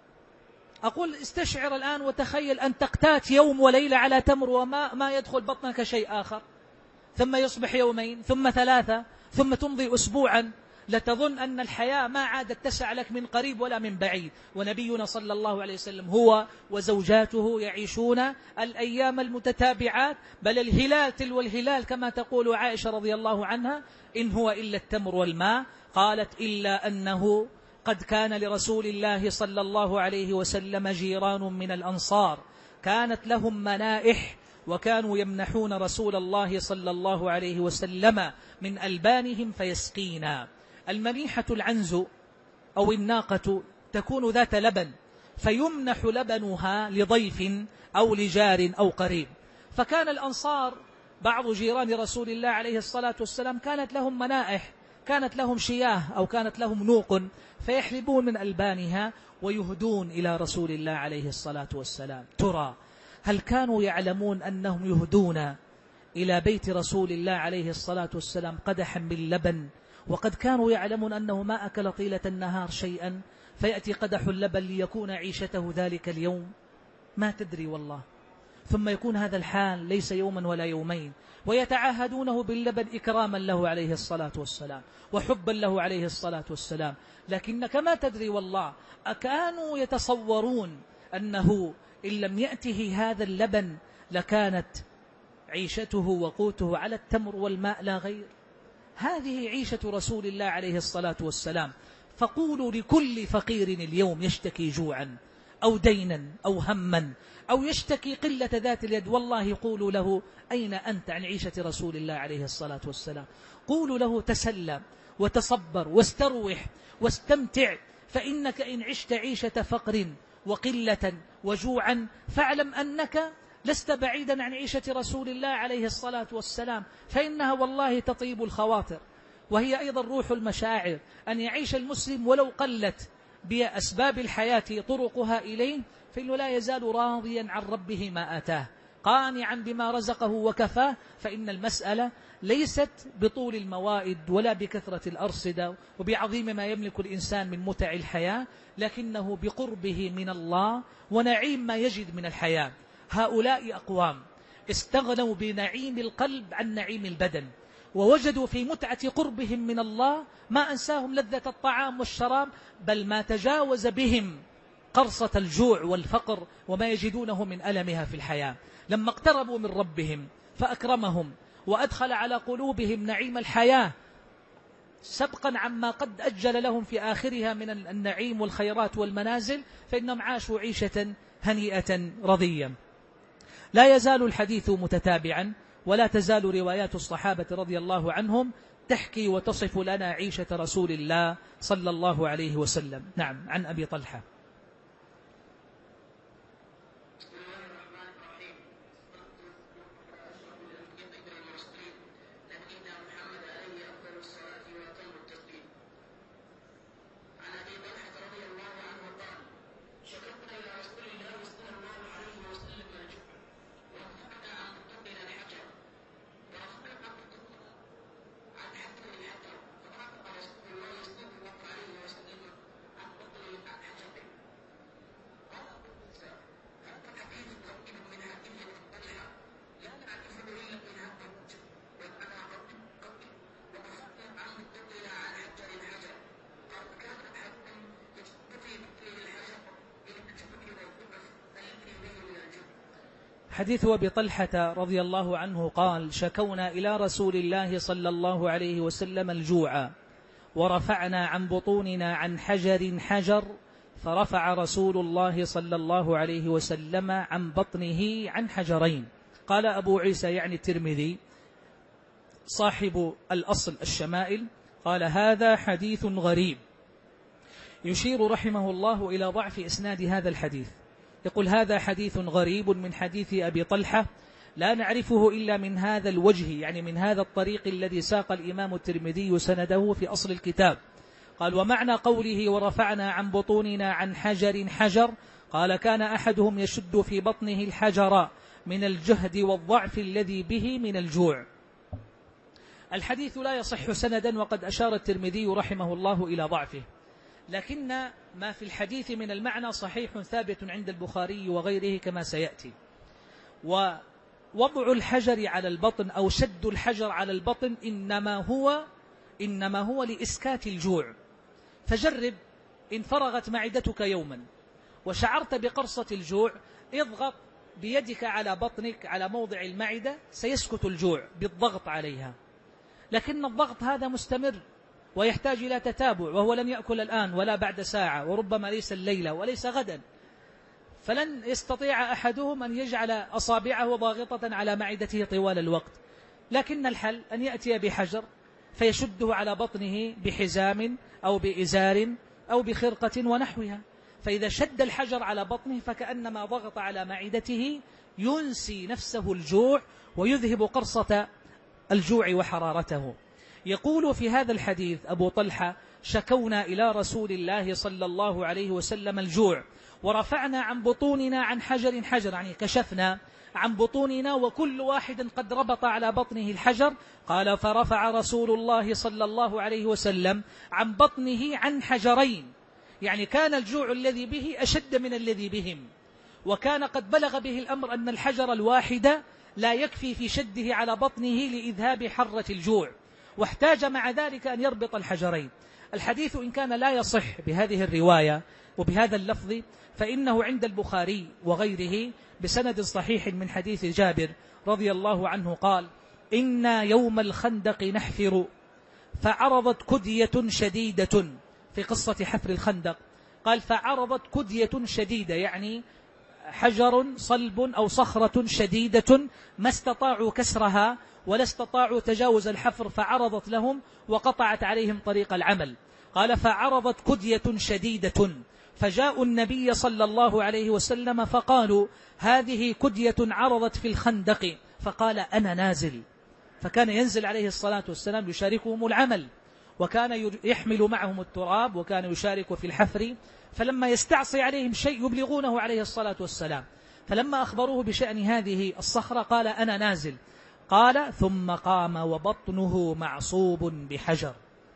أقول استشعر الآن وتخيل أن تقتات يوم وليلة على تمر وماء، ما يدخل بطنك شيء آخر، ثم يصبح يومين ثم ثلاثة ثم تمضي أسبوعا، لتظن أن الحياة ما عادت تسع لك من قريب ولا من بعيد. ونبينا صلى الله عليه وسلم هو وزوجاته يعيشون الأيام المتتابعات، بل الهلال تلو الهلال كما تقول عائشة رضي الله عنها إن هو إلا التمر والماء. قالت إلا أنه قد كان لرسول الله صلى الله عليه وسلم جيران من الأنصار كانت لهم منائح، وكانوا يمنحون رسول الله صلى الله عليه وسلم من ألبانهم فيسقينا. المنيحة العنز أو الناقة تكون ذات لبن، فيمنح لبنها لضيف أو لجار أو قريب. فكان الأنصار بعض جيران رسول الله عليه الصلاة والسلام كانت لهم منائح، كانت لهم شياه أو كانت لهم نوق، فيحلبون من ألبانها ويهدون إلى رسول الله عليه الصلاة والسلام. ترى هل كانوا يعلمون أنهم يهدون إلى بيت رسول الله عليه الصلاة والسلام قدحا من لبن، وقد كانوا يعلمون أنه ما أكل طيلة النهار شيئا، فيأتي قدح اللبن ليكون عيشته ذلك اليوم؟ ما تدري والله. ثم يكون هذا الحال ليس يوما ولا يومين، ويتعاهدونه باللبن إكراما له عليه الصلاة والسلام وحبا له عليه الصلاة والسلام. لكنك ما تدري والله، أكانوا يتصورون أنه إن لم يأته هذا اللبن لكانت عيشته وقوته على التمر والماء لا غير؟ هذه عيشة رسول الله عليه الصلاة والسلام. فقولوا لكل فقير اليوم يشتكي جوعا أو دينا أو هما أو يشتكي قلة ذات اليد، والله قولوا له أين أنت عن عيشة رسول الله عليه الصلاة والسلام. قولوا له تسلم وتصبر واستروح واستمتع، فإنك إن عشت عيشة فقر وقلة وجوعا فاعلم أنك لست بعيدا عن عيشة رسول الله عليه الصلاة والسلام، فإنها والله تطيب الخواطر، وهي أيضا روح المشاعر. أن يعيش المسلم ولو قلت بأسباب الحياة طرقها إليه، فإنه لا يزال راضيا عن ربه ما آتاه، قانعا بما رزقه وكفاه. فإن المسألة ليست بطول الموائد ولا بكثرة الأرصدة وبعظيم ما يملك الإنسان من متع الحياة، لكنه بقربه من الله ونعيم ما يجد من الحياة. هؤلاء أقوام استغنوا بنعيم القلب عن نعيم البدن، ووجدوا في متعة قربهم من الله ما أنساهم لذة الطعام والشراب، بل ما تجاوز بهم قرصة الجوع والفقر وما يجدونه من ألمها في الحياة. لما اقتربوا من ربهم فأكرمهم وأدخل على قلوبهم نعيم الحياة سبقا عما قد أجل لهم في آخرها من النعيم والخيرات والمنازل، فإنهم عاشوا عيشة هنيئة رضية. لا يزال الحديث متتابعا، ولا تزال روايات الصحابة رضي الله عنهم تحكي وتصف لنا عيشة رسول الله صلى الله عليه وسلم. نعم. عن أبي طلحة. حديث أبي طلحة رضي الله عنه قال: شكونا إلى رسول الله صلى الله عليه وسلم الجوع، ورفعنا عن بطوننا عن حجر حجر، فرفع رسول الله صلى الله عليه وسلم عن بطنه عن حجرين. قال أبو عيسى يعني الترمذي صاحب الأصل الشمائل، قال هذا حديث غريب، يشير رحمه الله إلى ضعف إسناد هذا الحديث، يقول هذا حديث غريب من حديث أبي طلحة لا نعرفه إلا من هذا الوجه، يعني من هذا الطريق الذي ساق الإمام الترمذي سنده في أصل الكتاب. قال ومعنى قوله ورفعنا عن بطوننا عن حجر حجر، قال كان أحدهم يشد في بطنه الحجر من الجهد والضعف الذي به من الجوع. الحديث لا يصح سندا، وقد أشار الترمذي رحمه الله إلى ضعفه، لكن ما في الحديث من المعنى صحيح ثابت عند البخاري وغيره كما سيأتي. ووضع الحجر على البطن أو شد الحجر على البطن إنما هو إنما هو لإسكات الجوع. فجرب إن فرغت معدتك يوما وشعرت بقرصة الجوع، اضغط بيدك على بطنك على موضع المعدة، سيسكت الجوع بالضغط عليها. لكن الضغط هذا مستمر ويحتاج إلى تتابع، وهو لم يأكل الآن ولا بعد ساعة، وربما ليس الليلة وليس غدا، فلن يستطيع أحدهم أن يجعل أصابعه ضاغطة على معدته طوال الوقت. لكن الحل أن يأتي بحجر فيشده على بطنه بحزام أو بإزار أو بخرقة ونحوها، فإذا شد الحجر على بطنه فكأنما ضغط على معدته، ينسي نفسه الجوع ويذهب قرصة الجوع وحرارته. يقول في هذا الحديث أبو طلحة شكونا إلى رسول الله صلى الله عليه وسلم الجوع ورفعنا عن بطوننا عن حجر حجر، يعني كشفنا عن بطوننا وكل واحد قد ربط على بطنه الحجر. قال فرفع رسول الله صلى الله عليه وسلم عن بطنه عن حجرين، يعني كان الجوع الذي به أشد من الذي بهم، وكان قد بلغ به الأمر أن الحجر الواحد لا يكفي في شده على بطنه لإذهاب حرة الجوع، واحتاج مع ذلك أن يربط الحجرين. الحديث إن كان لا يصح بهذه الرواية وبهذا اللفظ، فإنه عند البخاري وغيره بسند صحيح من حديث جابر رضي الله عنه قال إنا يوم الخندق نحفر فعرضت كدية شديدة، في قصة حفر الخندق قال فعرضت كدية شديدة، يعني حجر صلب أو صخرة شديدة ما استطاعوا كسرها ولا استطاعوا تجاوز الحفر، فعرضت لهم وقطعت عليهم طريق العمل. قال فعرضت كدية شديدة فجاءوا النبي صلى الله عليه وسلم فقالوا هذه كدية عرضت في الخندق، فقال أنا نازل. فكان ينزل عليه الصلاة والسلام يشاركهم العمل، وكان يحمل معهم التراب، وكان يشارك في الحفر، فلما يستعصي عليهم شيء يبلغونه عليه الصلاة والسلام. فلما أخبروه بشأن هذه الصخرة قال أنا نازل. قال ثم قام وبطنه معصوب بحجر.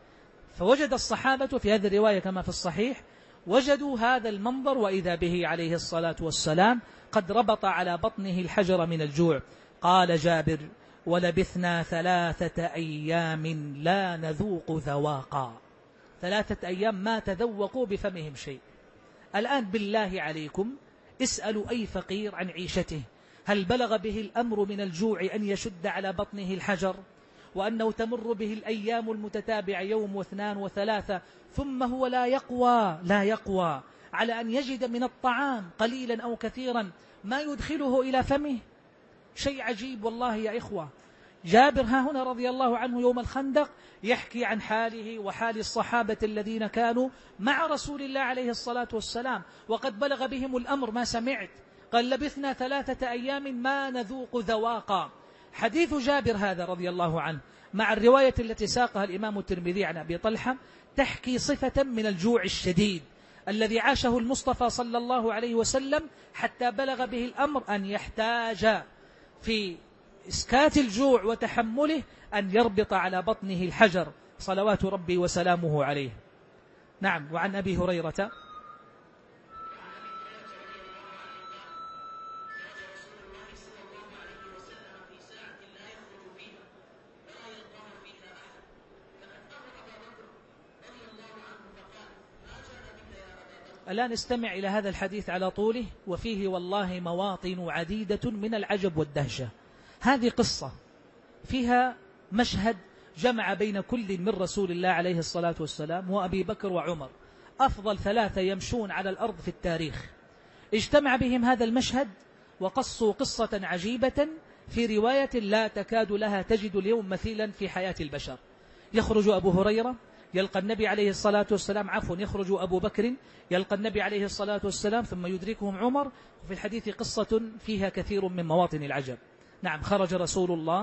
فوجد الصحابة في هذه الرواية كما في الصحيح وجدوا هذا المنظر، وإذا به عليه الصلاة والسلام قد ربط على بطنه الحجر من الجوع. قال جابر ولبثنا ثلاثة أيام لا نذوق ذواقا، ثلاثة أيام ما تذوقوا بفمهم شيء. الآن بالله عليكم اسألوا أي فقير عن عيشته، هل بلغ به الأمر من الجوع أن يشد على بطنه الحجر، وأنه تمر به الأيام المتتابعة يوم واثنان وثلاثة ثم هو لا يقوى لا يقوى على أن يجد من الطعام قليلا أو كثيرا ما يدخله إلى فمه؟ شيء عجيب والله يا إخوة. جابر ها هنا رضي الله عنه يوم الخندق يحكي عن حاله وحال الصحابة الذين كانوا مع رسول الله عليه الصلاة والسلام، وقد بلغ بهم الأمر ما سمعت. قال لبثنا ثلاثة أيام ما نذوق ذواقا. حديث جابر هذا رضي الله عنه مع الرواية التي ساقها الإمام الترمذي عن أبي طلحة تحكي صفة من الجوع الشديد الذي عاشه المصطفى صلى الله عليه وسلم، حتى بلغ به الأمر أن يحتاج في إسكات الجوع وتحمله أن يربط على بطنه الحجر صلوات ربي وسلامه عليه. نعم. وعن أبي هريرة الآن استمع إلى هذا الحديث على طوله، وفيه والله مواطن عديدة من العجب والدهشة. هذه قصة فيها مشهد جمع بين كل من رسول الله عليه الصلاة والسلام وأبي بكر وعمر، أفضل ثلاثة يمشون على الأرض في التاريخ. اجتمع بهم هذا المشهد وقصوا قصة عجيبة في رواية لا تكاد لها تجد اليوم مثيلا في حياة البشر. يخرج أبو هريرة يلقى النبي عليه الصلاة والسلام، عفوا يخرج أبو بكر يلقى النبي عليه الصلاة والسلام ثم يدركهم عمر. وفي الحديث قصة فيها كثير من مواطن العجب. نعم، خرج رسول الله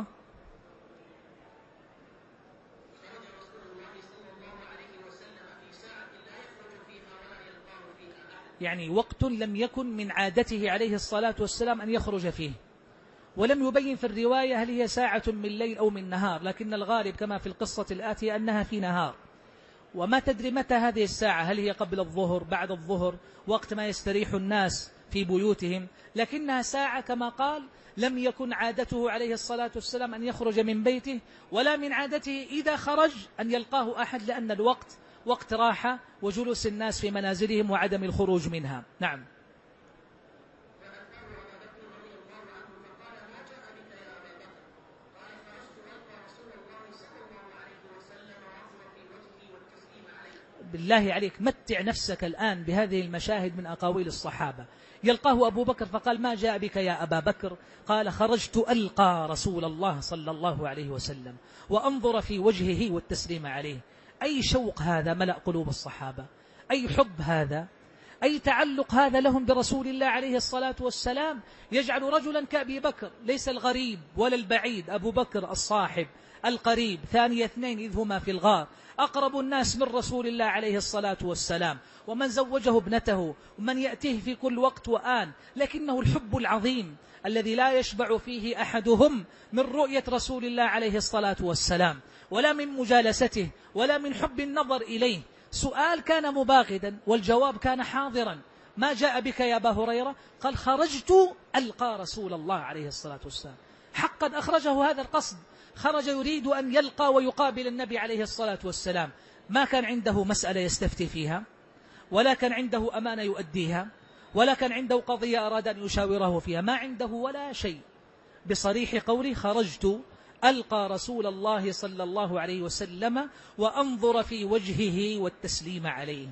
يعني وقت لم يكن من عادته عليه الصلاة والسلام أن يخرج فيه، ولم يبين في الرواية هل هي ساعة من ليل أو من نهار، لكن الغالب كما في القصة الآتية أنها في نهار. وما تدري متى هذه الساعة، هل هي قبل الظهر، بعد الظهر، وقت ما يستريح الناس في بيوتهم، لكنها ساعة كما قال لم يكن عادته عليه الصلاة والسلام أن يخرج من بيته، ولا من عادته إذا خرج أن يلقاه أحد، لأن الوقت وقت راحة وجلوس الناس في منازلهم وعدم الخروج منها. نعم. بالله عليك متع نفسك الآن بهذه المشاهد من أقاويل الصحابة. يلقاه أبو بكر فقال: ما جاء بك يا أبا بكر؟ قال: خرجت ألقى رسول الله صلى الله عليه وسلم وأنظر في وجهه والتسليم عليه. أي شوق هذا ملأ قلوب الصحابة، أي حب هذا، أي تعلق هذا لهم برسول الله عليه الصلاة والسلام، يجعل رجلا كأبي بكر، ليس الغريب ولا البعيد، أبو بكر الصاحب القريب، ثاني اثنين إذ هما في الغار، أقرب الناس من رسول الله عليه الصلاة والسلام، ومن زوجه ابنته، ومن يأتيه في كل وقت وآن، لكنه الحب العظيم الذي لا يشبع فيه أحدهم من رؤية رسول الله عليه الصلاة والسلام، ولا من مجالسته، ولا من حب النظر إليه. سؤال كان مباغدا والجواب كان حاضرا: ما جاء بك يا أبا هريرة؟ قال: خرجت ألقى رسول الله عليه الصلاة والسلام. حقا أخرجه هذا القصد، خرج يريد أن يلقى ويقابل النبي عليه الصلاة والسلام. ما كان عنده مسألة يستفتي فيها، ولا كان عنده أمانة يؤديها، ولا كان عنده قضية أراد أن يشاوره فيها، ما عنده ولا شيء. بصريح قولي: خرجت ألقى رسول الله صلى الله عليه وسلم وأنظر في وجهه والتسليم عليه.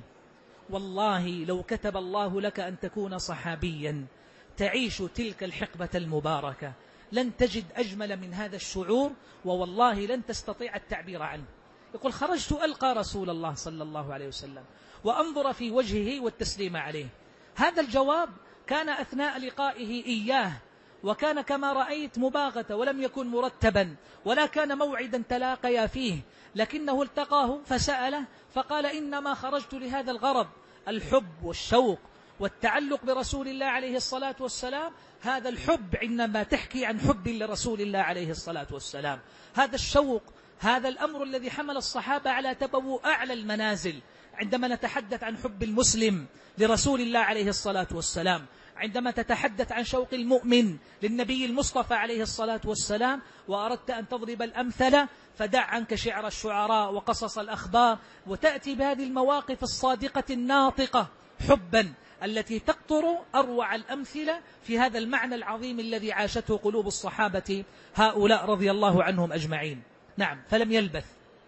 والله لو كتب الله لك أن تكون صحابيا تعيش تلك الحقبة المباركة لن تجد أجمل من هذا الشعور، ووالله لن تستطيع التعبير عنه. يقول: خرجت ألقى رسول الله صلى الله عليه وسلم وأنظر في وجهه والتسليم عليه. هذا الجواب كان أثناء لقائه إياه، وكان كما رأيت مباغتة، ولم يكن مرتبا، ولا كان موعدا تلاقيا فيه، لكنه التقاه فسأله فقال: إنما خرجت لهذا الغرض، الحب والشوق والتعلق برسول الله عليه الصلاة والسلام. هذا الحب عندما تحكي عن حب لرسول الله عليه الصلاة والسلام، هذا الشوق، هذا الأمر الذي حمل الصحابة على تبوء أعلى المنازل. عندما نتحدث عن حب المسلم لرسول الله عليه الصلاة والسلام، عندما تتحدث عن شوق المؤمن للنبي المصطفى عليه الصلاة والسلام، وأردت أن تضرب الأمثلة فدع عنك شعر الشعراء وقصص الأخبار، وتأتي بهذه المواقف الصادقة الناطقة حبا التي تقطر أروع الأمثلة في هذا المعنى العظيم الذي عاشته قلوب الصحابة هؤلاء رضي الله عنهم أجمعين. نعم. فلم يلبث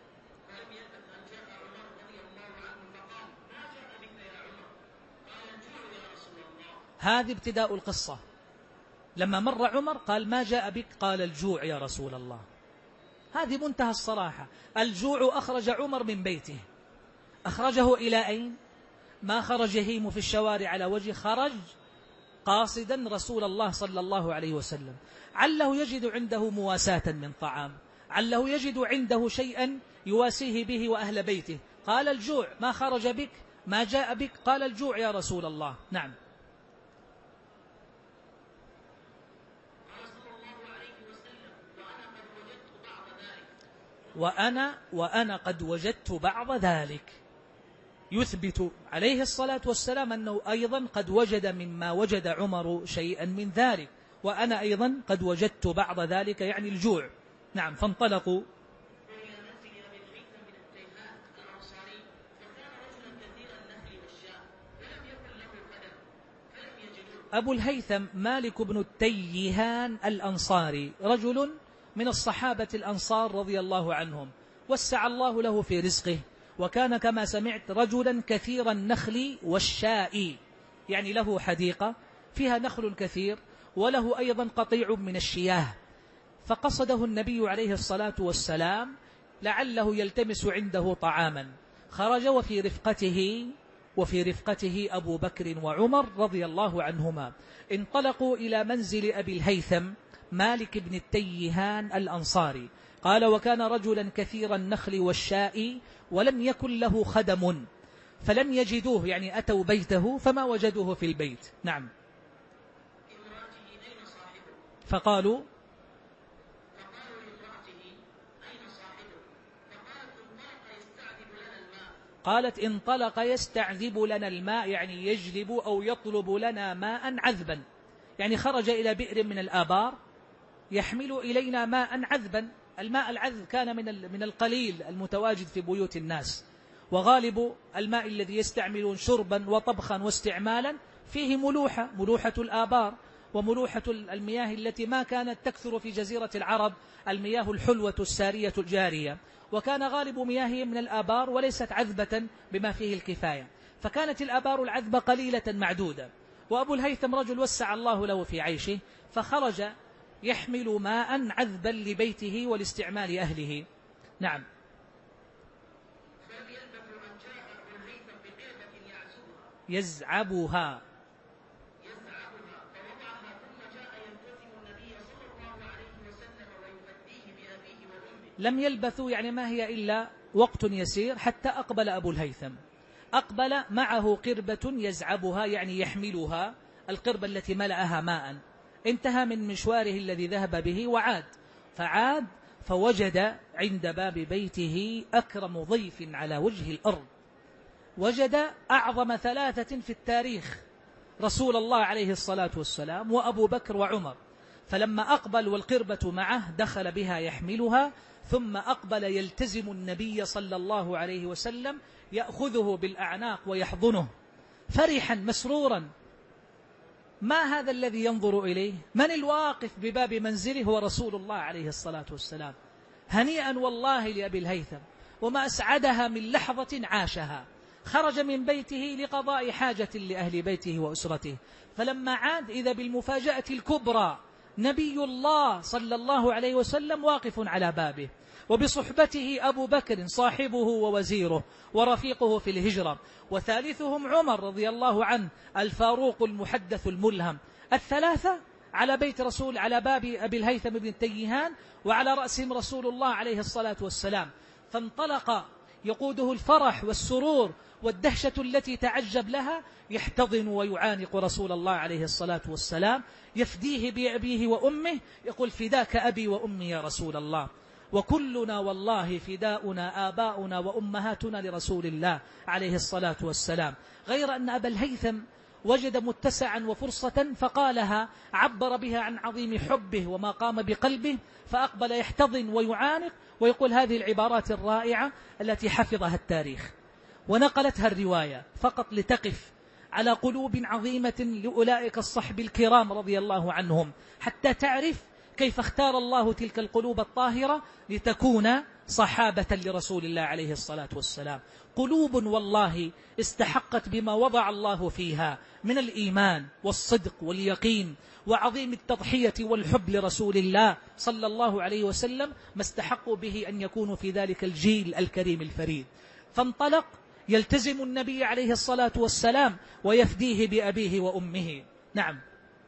هذه ابتداء القصة. لما مر عمر قال: ما جاء بك؟ قال: الجوع يا رسول الله. هذه منتهى الصراحة. الجوع أخرج عمر من بيته. أخرجه إلى أين؟ ما خرج يهيم في الشوارع على وجه، خرج قاصدا رسول الله صلى الله عليه وسلم، عله يجد عنده مواساة من طعام، عله يجد عنده شيئا يواسيه به وأهل بيته. قال: الجوع. ما خرج بك؟ ما جاء بك؟ قال: الجوع يا رسول الله. نعم. وأنا وأنا قد وجدت بعض ذلك، يثبت عليه الصلاة والسلام أنه أيضا قد وجد مما وجد عمر شيئا من ذلك، وأنا أيضا قد وجدت بعض ذلك، يعني الجوع. نعم. فانطلقوا. أبو الهيثم مالك بن التيهان الأنصاري، رجل من الصحابة الأنصار رضي الله عنهم، وسع الله له في رزقه، وكان كما سمعت رجلا كثير النخل والشاء، يعني له حديقة فيها نخل كثير، وله أيضا قطيع من الشياه. فقصده النبي عليه الصلاة والسلام لعله يلتمس عنده طعاما. خرج وفي رفقته وفي رفقته أبو بكر وعمر رضي الله عنهما. انطلقوا إلى منزل أبي الهيثم مالك بن التيهان الأنصاري. قال: وكان رجلا كثير النخل والشاء ولم يكن له خدم فلم يجدوه، يعني أتوا بيته فما وجدوه في البيت. نعم. فقالوا قالت: انطلق يستعذب لنا الماء، يعني يجلب أو يطلب لنا ماء عذبا، يعني خرج إلى بئر من الآبار يحمل إلينا ماء عذبا. الماء العذب كان من من القليل المتواجد في بيوت الناس، وغالب الماء الذي يستعملون شربا وطبخا واستعمالا فيه ملوحة، ملوحة الآبار وملوحة المياه التي ما كانت تكثر في جزيرة العرب، المياه الحلوة السارية الجارية، وكان غالب مياهه من الآبار وليست عذبة بما فيه الكفاية، فكانت الآبار العذبة قليلة معدودة. وأبو الهيثم رجل وسع الله له في عيشه، فخرج يحمل ماء عذبا لبيته ولاستعمال أهله. نعم. يزعبها لم يلبثوا، يعني ما هي إلا وقت يسير حتى أقبل أبو الهيثم. أقبل معه قربة يزعبها، يعني يحملها، القربة التي ملأها ماء. انتهى من مشواره الذي ذهب به وعاد، فعاد فوجد عند باب بيته أكرم ضيف على وجه الأرض، وجد أعظم ثلاثة في التاريخ، رسول الله عليه الصلاة والسلام وأبو بكر وعمر. فلما أقبل والقربة معه دخل بها يحملها، ثم أقبل يلتزم النبي صلى الله عليه وسلم، يأخذه بالأعناق ويحضنه فرحا مسرورا. ما هذا الذي ينظر إليه؟ من الواقف بباب منزله؟ هو رسول الله عليه الصلاة والسلام. هنيئا والله لأبي الهيثم، وما أسعدها من لحظة عاشها. خرج من بيته لقضاء حاجة لأهل بيته وأسرته، فلما عاد إذا بالمفاجأة الكبرى، نبي الله صلى الله عليه وسلم واقف على بابه، وبصحبته أبو بكر صاحبه ووزيره ورفيقه في الهجرة، وثالثهم عمر رضي الله عنه الفاروق المحدث الملهم. الثلاثة على بيت رسول على باب أبي الهيثم بن التيهان، وعلى رأسهم رسول الله عليه الصلاة والسلام. فانطلق يقوده الفرح والسرور والدهشة التي تعجب لها، يحتضن ويعانق رسول الله عليه الصلاة والسلام، يفديه بأبيه وأمه، يقول: فداك أبي وأمي يا رسول الله، وكلنا والله فداؤنا آباؤنا وأمهاتنا لرسول الله عليه الصلاة والسلام. غير أن أبا الهيثم وجد متسعا وفرصة فقالها، عبر بها عن عظيم حبه وما قام بقلبه، فأقبل يحتضن ويعانق ويقول هذه العبارات الرائعة التي حفظها التاريخ ونقلتها الرواية فقط لتقف على قلوب عظيمة لأولئك الصحب الكرام رضي الله عنهم، حتى تعرف كيف اختار الله تلك القلوب الطاهرة لتكون صحابة لرسول الله عليه الصلاة والسلام. قلوب والله استحقت بما وضع الله فيها من الإيمان والصدق واليقين وعظيم التضحية والحب لرسول الله صلى الله عليه وسلم، ما استحقوا به أن يكونوا في ذلك الجيل الكريم الفريد. فانطلق يلتزم النبي عليه الصلاة والسلام ويفديه بأبيه وأمه. نعم.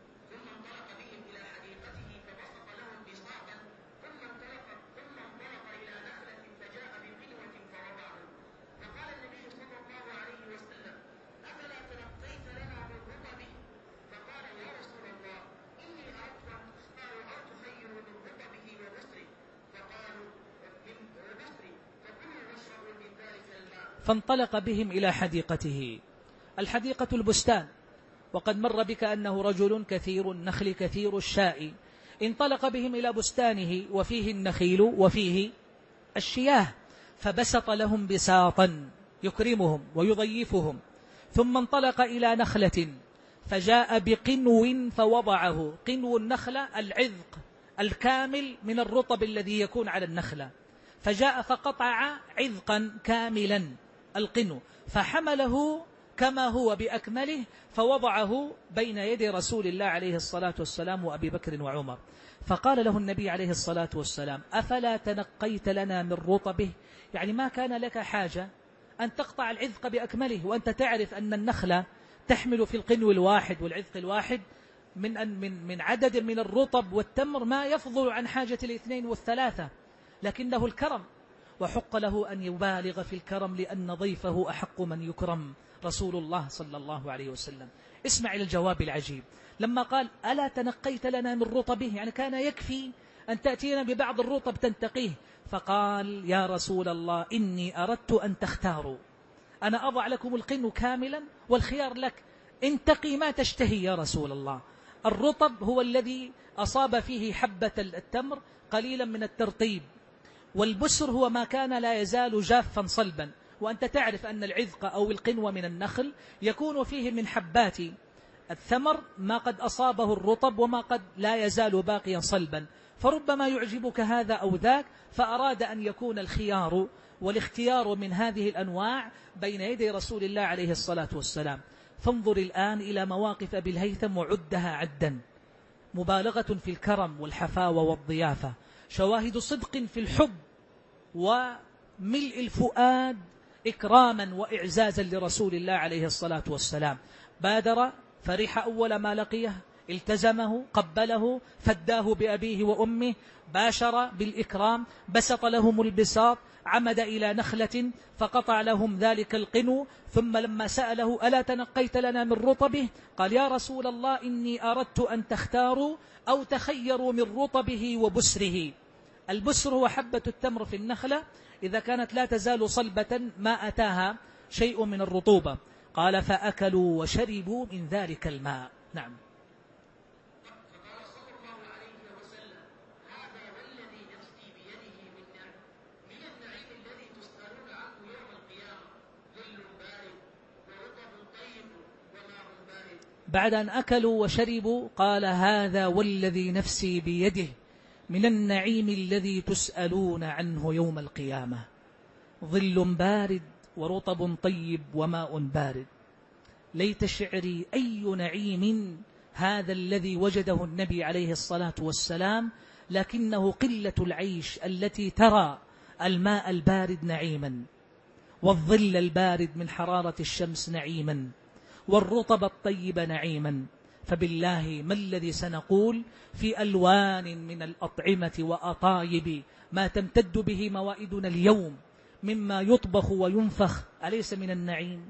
فانطلق بهم إلى حديقته. الحديقة البستان، وقد مر بك أنه رجل كثير النخل كثير الشاء. انطلق بهم إلى بستانه وفيه النخيل وفيه الشياه، فبسط لهم بساطا يكرمهم ويضيفهم، ثم انطلق إلى نخلة فجاء بقنو فوضعه. قنو النخلة العذق الكامل من الرطب الذي يكون على النخلة، فجاء فقطع عذقا كاملا القنو، فحمله كما هو بأكمله، فوضعه بين يدي رسول الله عليه الصلاة والسلام وأبي بكر وعمر. فقال له النبي عليه الصلاة والسلام: أفلا تنقيت لنا من رطبه؟ يعني ما كان لك حاجة أن تقطع العذق بأكمله، وأنت تعرف أن النخلة تحمل في القنو الواحد والعذق الواحد من أن من من عدد من الرطب والتمر ما يفضل عن حاجة الاثنين والثلاثة، لكنه الكرم، وحق له أن يبالغ في الكرم لأن ضيفه أحق من يكرم، رسول الله صلى الله عليه وسلم. اسمع إلى الجواب العجيب لما قال: ألا تنقيت لنا من رطبه؟ يعني كان يكفي أن تأتينا ببعض الرطب تنتقيه. فقال: يا رسول الله إني أردت أن تختاروا، أنا أضع لكم القنو كاملا والخيار لك، انتقي ما تشتهي يا رسول الله. الرطب هو الذي أصاب فيه حبة التمر قليلا من الترطيب، والبسر هو ما كان لا يزال جافا صلبا، وأنت تعرف أن العذق أو القنوة من النخل يكون فيه من حبات الثمر ما قد أصابه الرطب وما قد لا يزال باقيا صلبا، فربما يعجبك هذا أو ذاك، فأراد أن يكون الخيار والاختيار من هذه الأنواع بين يدي رسول الله عليه الصلاة والسلام. فانظر الآن إلى مواقف أبي الهيثم وعدها عدا، مبالغة في الكرم والحفاوة والضيافة، شواهد صدق في الحب وملء الفؤاد إكراما وإعزازا لرسول الله عليه الصلاة والسلام. بادر، فرح أول ما لقيه، التزمه، قبله، فداه بأبيه وأمه، باشر بالإكرام، بسط لهم البساط، عمد إلى نخلة فقطع لهم ذلك القنو، ثم لما سأله: ألا تنقيت لنا من رطبه؟ قال: يا رسول الله إني أردت أن تختاروا أو تخيروا من رطبه وبسره. البسر هو حبة التمر في النخلة، إذا كانت لا تزال صلبة ما أتاها شيء من الرطوبة. قال: فأكلوا وشربوا من ذلك الماء. نعم. بعد أن أكلوا وشربوا قال: هذا والذي نفسي بيده من النعيم الذي تسألون عنه يوم القيامة، ظل بارد ورطب طيب وماء بارد. ليت شعري أي نعيم هذا الذي وجده النبي عليه الصلاة والسلام، لكنه قلة العيش التي ترى الماء البارد نعيما، والظل البارد من حرارة الشمس نعيما، والرطب الطيب نعيما. فبالله ما الذي سنقول في ألوان من الأطعمة وأطايب ما تمتد به موائدنا اليوم مما يطبخ وينفخ، أليس من النعيم؟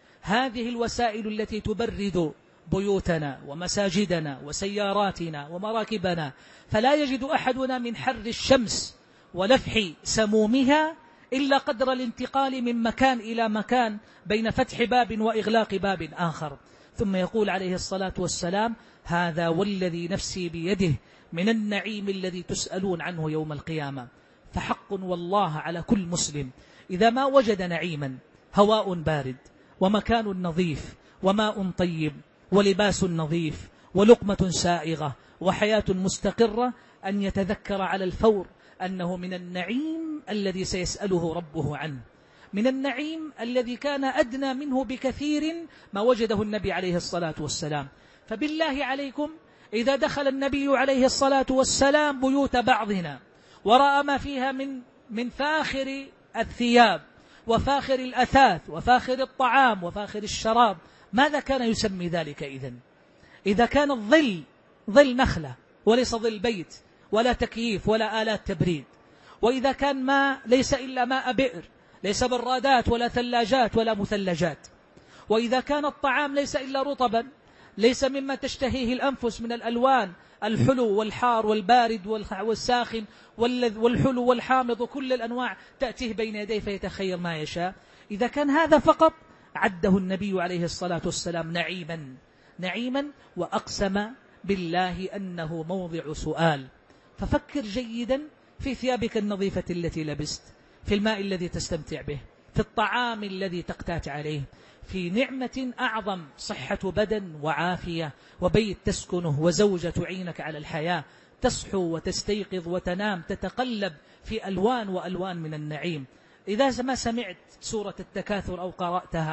هذه الوسائل التي تبرد بيوتنا ومساجدنا وسياراتنا ومراكبنا، فلا يجد أحدنا من حر الشمس ولفح سمومها إلا قدر الانتقال من مكان إلى مكان بين فتح باب وإغلاق باب آخر. ثم يقول عليه الصلاة والسلام: هذا والذي نفسي بيده من النعيم الذي تسألون عنه يوم القيامة. فحق والله على كل مسلم إذا ما وجد نعيما، هواء بارد ومكان نظيف وماء طيب ولباس نظيف ولقمة سائغة وحياة مستقرة، أن يتذكر على الفور أنه من النعيم الذي سيسأله ربه عنه، من النعيم الذي كان أدنى منه بكثير ما وجده النبي عليه الصلاة والسلام. فبالله عليكم إذا دخل النبي عليه الصلاة والسلام بيوت بعضنا ورأى ما فيها من من فاخر الثياب وفاخر الأثاث وفاخر الطعام وفاخر الشراب، ماذا كان يسمي ذلك إذن؟ إذا كان الظل ظل نخلة وليس ظل بيت ولا تكييف ولا آلات تبريد، وإذا كان ماء ليس إلا ماء بئر، ليس برادات ولا ثلاجات ولا مثلجات، وإذا كان الطعام ليس إلا رطبا، ليس مما تشتهيه الأنفس من الألوان، الحلو والحار والبارد والساخن والحلو والحامض وكل الأنواع تأتيه بين يديه فيتخير ما يشاء. إذا كان هذا فقط عده النبي عليه الصلاة والسلام نعيما نعيما وأقسم بالله أنه موضع سؤال. ففكر جيدا في ثيابك النظيفة التي لبست، في الماء الذي تستمتع به، في الطعام الذي تقتات عليه، في نعمة أعظم صحة بدن وعافية وبيت تسكنه وزوجة تعينك على الحياة، تصحو وتستيقظ وتنام تتقلب في ألوان وألوان من النعيم. إذا ما سمعت سورة التكاثر أو قرأتها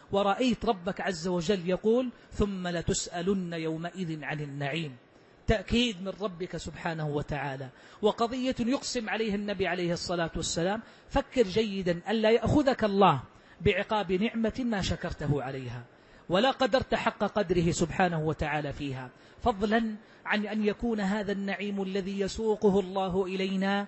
ورأيت ربك عز وجل يقول ثم لتسألن يومئذ عن النعيم، تأكيد من ربك سبحانه وتعالى، وقضية يقسم عليها النبي عليه الصلاة والسلام. فكر جيدا ألا يأخذك الله بعقاب نعمة ما شكرته عليها ولا قدرت حق قدره سبحانه وتعالى فيها، فضلا عن أن يكون هذا النعيم الذي يسوقه الله إلينا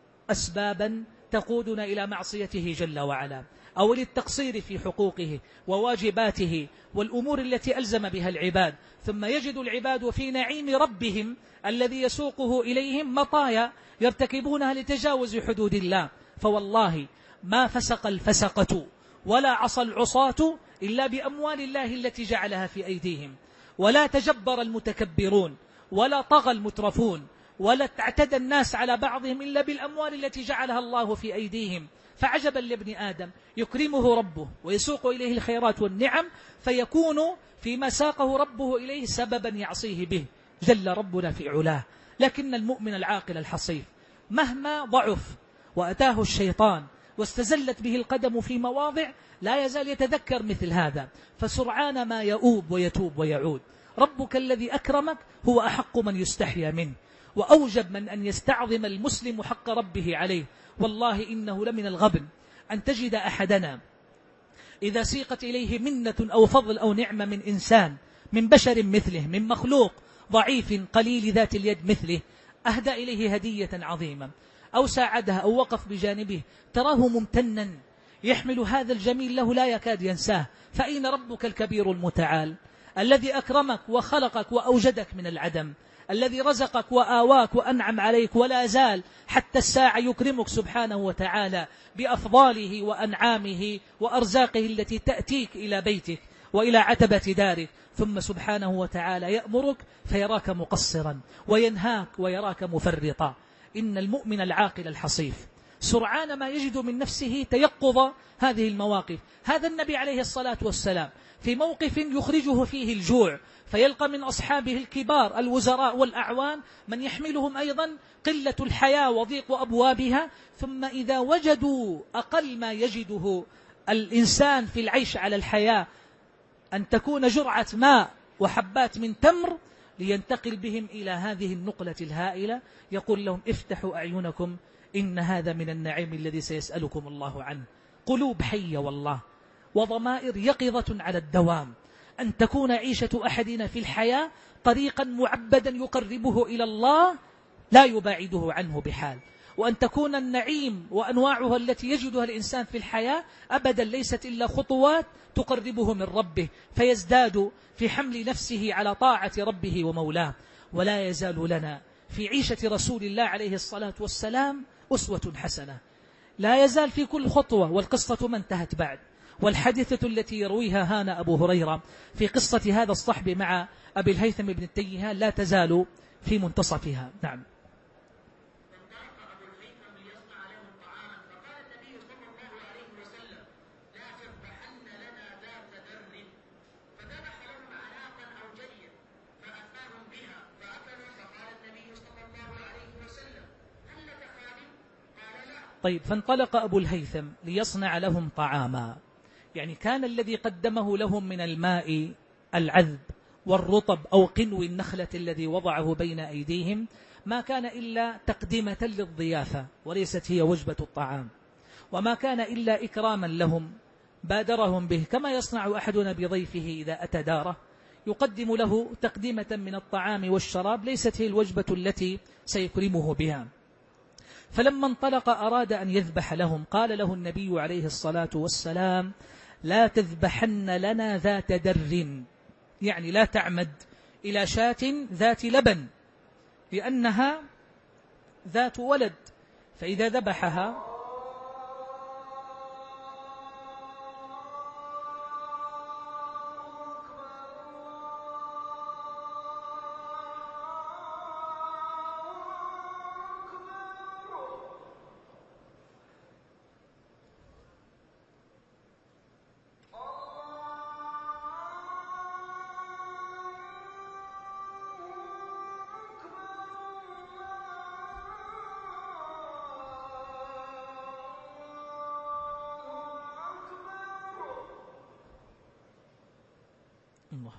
أسبابا تقودنا إلى معصيته جل وعلا، أو للتقصير في حقوقه وواجباته والأمور التي ألزم بها العباد، ثم يجد العباد في نعيم ربهم الذي يسوقه إليهم مطايا يرتكبونها لتجاوز حدود الله. فوالله ما فسق الفسقة ولا عصى العصاة إلا بأموال الله التي جعلها في أيديهم، ولا تجبر المتكبرون ولا طغى المترفون ولا اعتدى الناس على بعضهم إلا بالأموال التي جعلها الله في أيديهم. فعجبا لابن آدم يكرمه ربه ويسوق إليه الخيرات والنعم، فيكون فيما ساقه ربه إليه سببا يعصيه به جل ربنا في علاه. لكن المؤمن العاقل الحصيف مهما ضعف وأتاه الشيطان واستزلت به القدم في مواضع لا يزال يتذكر مثل هذا، فسرعان ما يؤوب ويتوب ويعود. ربك الذي أكرمك هو أحق من يستحيا منه، وأوجب من أن يستعظم المسلم حق ربه عليه. والله إنه لمن الغبن أن تجد أحدنا إذا سيقت إليه منة أو فضل أو نعمة من إنسان، من بشر مثله، من مخلوق ضعيف قليل ذات اليد مثله، أهدى إليه هدية عظيمة أو ساعدها أو وقف بجانبه، تراه ممتنا يحمل هذا الجميل له لا يكاد ينساه. فأين ربك الكبير المتعال الذي أكرمك وخلقك وأوجدك من العدم، الذي رزقك وآواك وأنعم عليك ولا زال حتى الساعة يكرمك سبحانه وتعالى بأفضاله وأنعامه وأرزاقه التي تأتيك إلى بيتك وإلى عتبة دارك، ثم سبحانه وتعالى يأمرك فيراك مقصرا وينهاك ويراك مفرطا. إن المؤمن العاقل الحصيف سرعان ما يجد من نفسه تيقظ هذه المواقف. هذا النبي عليه الصلاة والسلام في موقف يخرجه فيه الجوع فيلقى من أصحابه الكبار الوزراء والأعوان من يحملهم أيضا قلة الحياة وضيق أبوابها، ثم إذا وجدوا أقل ما يجده الإنسان في العيش على الحياة أن تكون جرعة ماء وحبات من تمر لينتقل بهم إلى هذه النقلة الهائلة، يقول لهم افتحوا أعينكم إن هذا من النعيم الذي سيسألكم الله عنه. قلوب حية والله وضمائر يقظة على الدوام. أن تكون عيشة أحدنا في الحياة طريقا معبدا يقربه إلى الله لا يباعده عنه بحال، وأن تكون النعيم وأنواعها التي يجدها الإنسان في الحياة أبدا ليست إلا خطوات تقربه من ربه، فيزداد في حمل نفسه على طاعة ربه ومولاه. ولا يزال لنا في عيشة رسول الله عليه الصلاة والسلام أسوة حسنة، لا يزال في كل خطوة. والقصة ما انتهت بعد، والحادثة التي يرويها هنا أبو هريرة في قصة هذا الصحب مع أبي الهيثم بن التيهان لا تزال في منتصفها. نعم. طيب، فانطلق أبو الهيثم ليصنع لهم طعاما، يعني كان الذي قدمه لهم من الماء العذب والرطب أو قنو النخلة الذي وضعه بين أيديهم ما كان إلا تقدمة للضيافة وليست هي وجبة الطعام، وما كان إلا إكراما لهم بادرهم به، كما يصنع أحدنا بضيفه إذا أتى داره يقدم له تقدمة من الطعام والشراب ليست هي الوجبة التي سيكرمه بها. فلما انطلق أراد أن يذبح لهم، قال له النبي عليه الصلاة والسلام لا تذبحن لنا ذات در، يعني لا تعمد إلى شاة ذات لبن لأنها ذات ولد، فإذا ذبحها الله.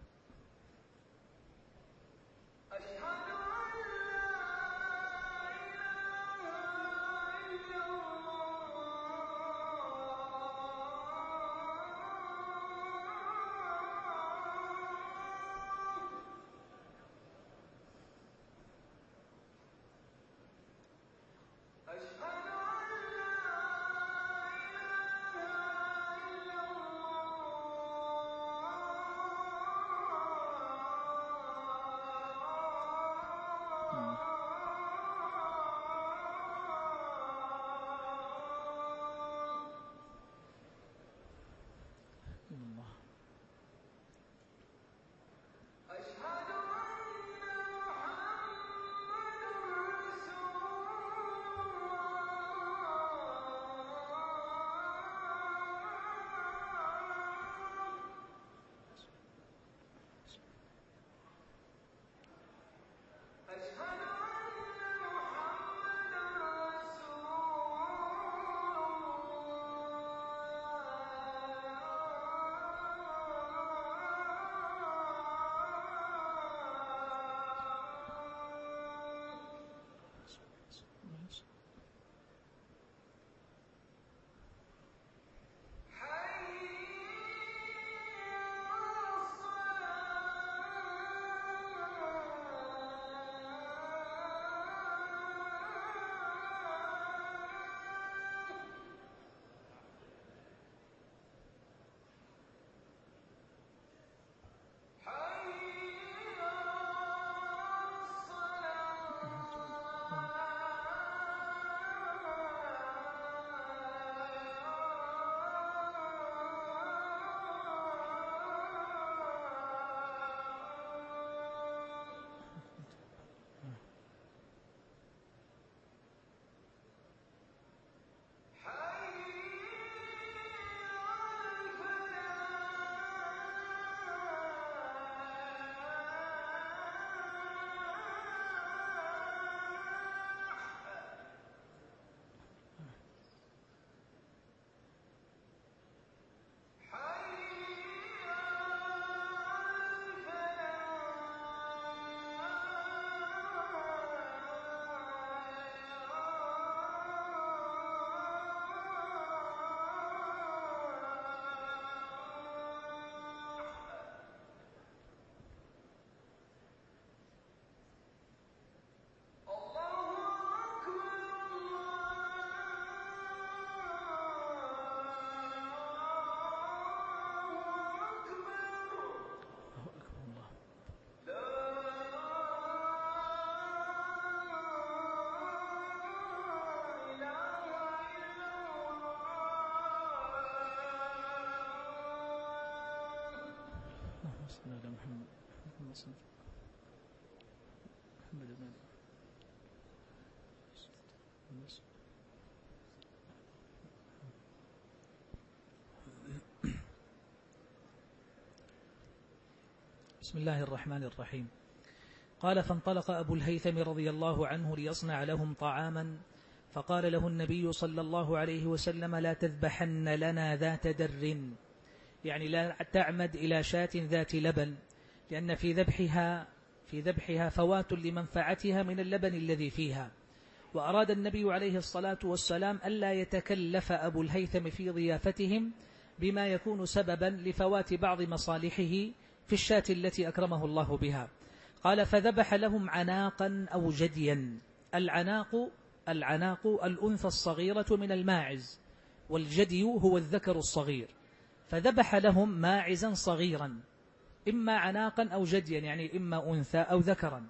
بسم الله الرحمن الرحيم. قال: فانطلق أبو الهيثم رضي الله عنه ليصنع لهم طعاما، فقال له النبي صلى الله عليه وسلم: لا تذبحن لنا ذات در، يعني لا تعمد إلى شاة ذات لبن، لأن في ذبحها في ذبحها فوات لمنفعتها من اللبن الذي فيها. وأراد النبي عليه الصلاة والسلام ألا يتكلف أبو الهيثم في ضيافتهم بما يكون سببا لفوات بعض مصالحه في الشاة التي أكرمه الله بها. قال: فذبح لهم عناقا أو جديا. العناق العناق الأنثى الصغيرة من الماعز، والجدي هو الذكر الصغير. فذبح لهم ماعزا صغيرا، إما عناقا أو جديا، يعني إما أنثى أو ذكرا.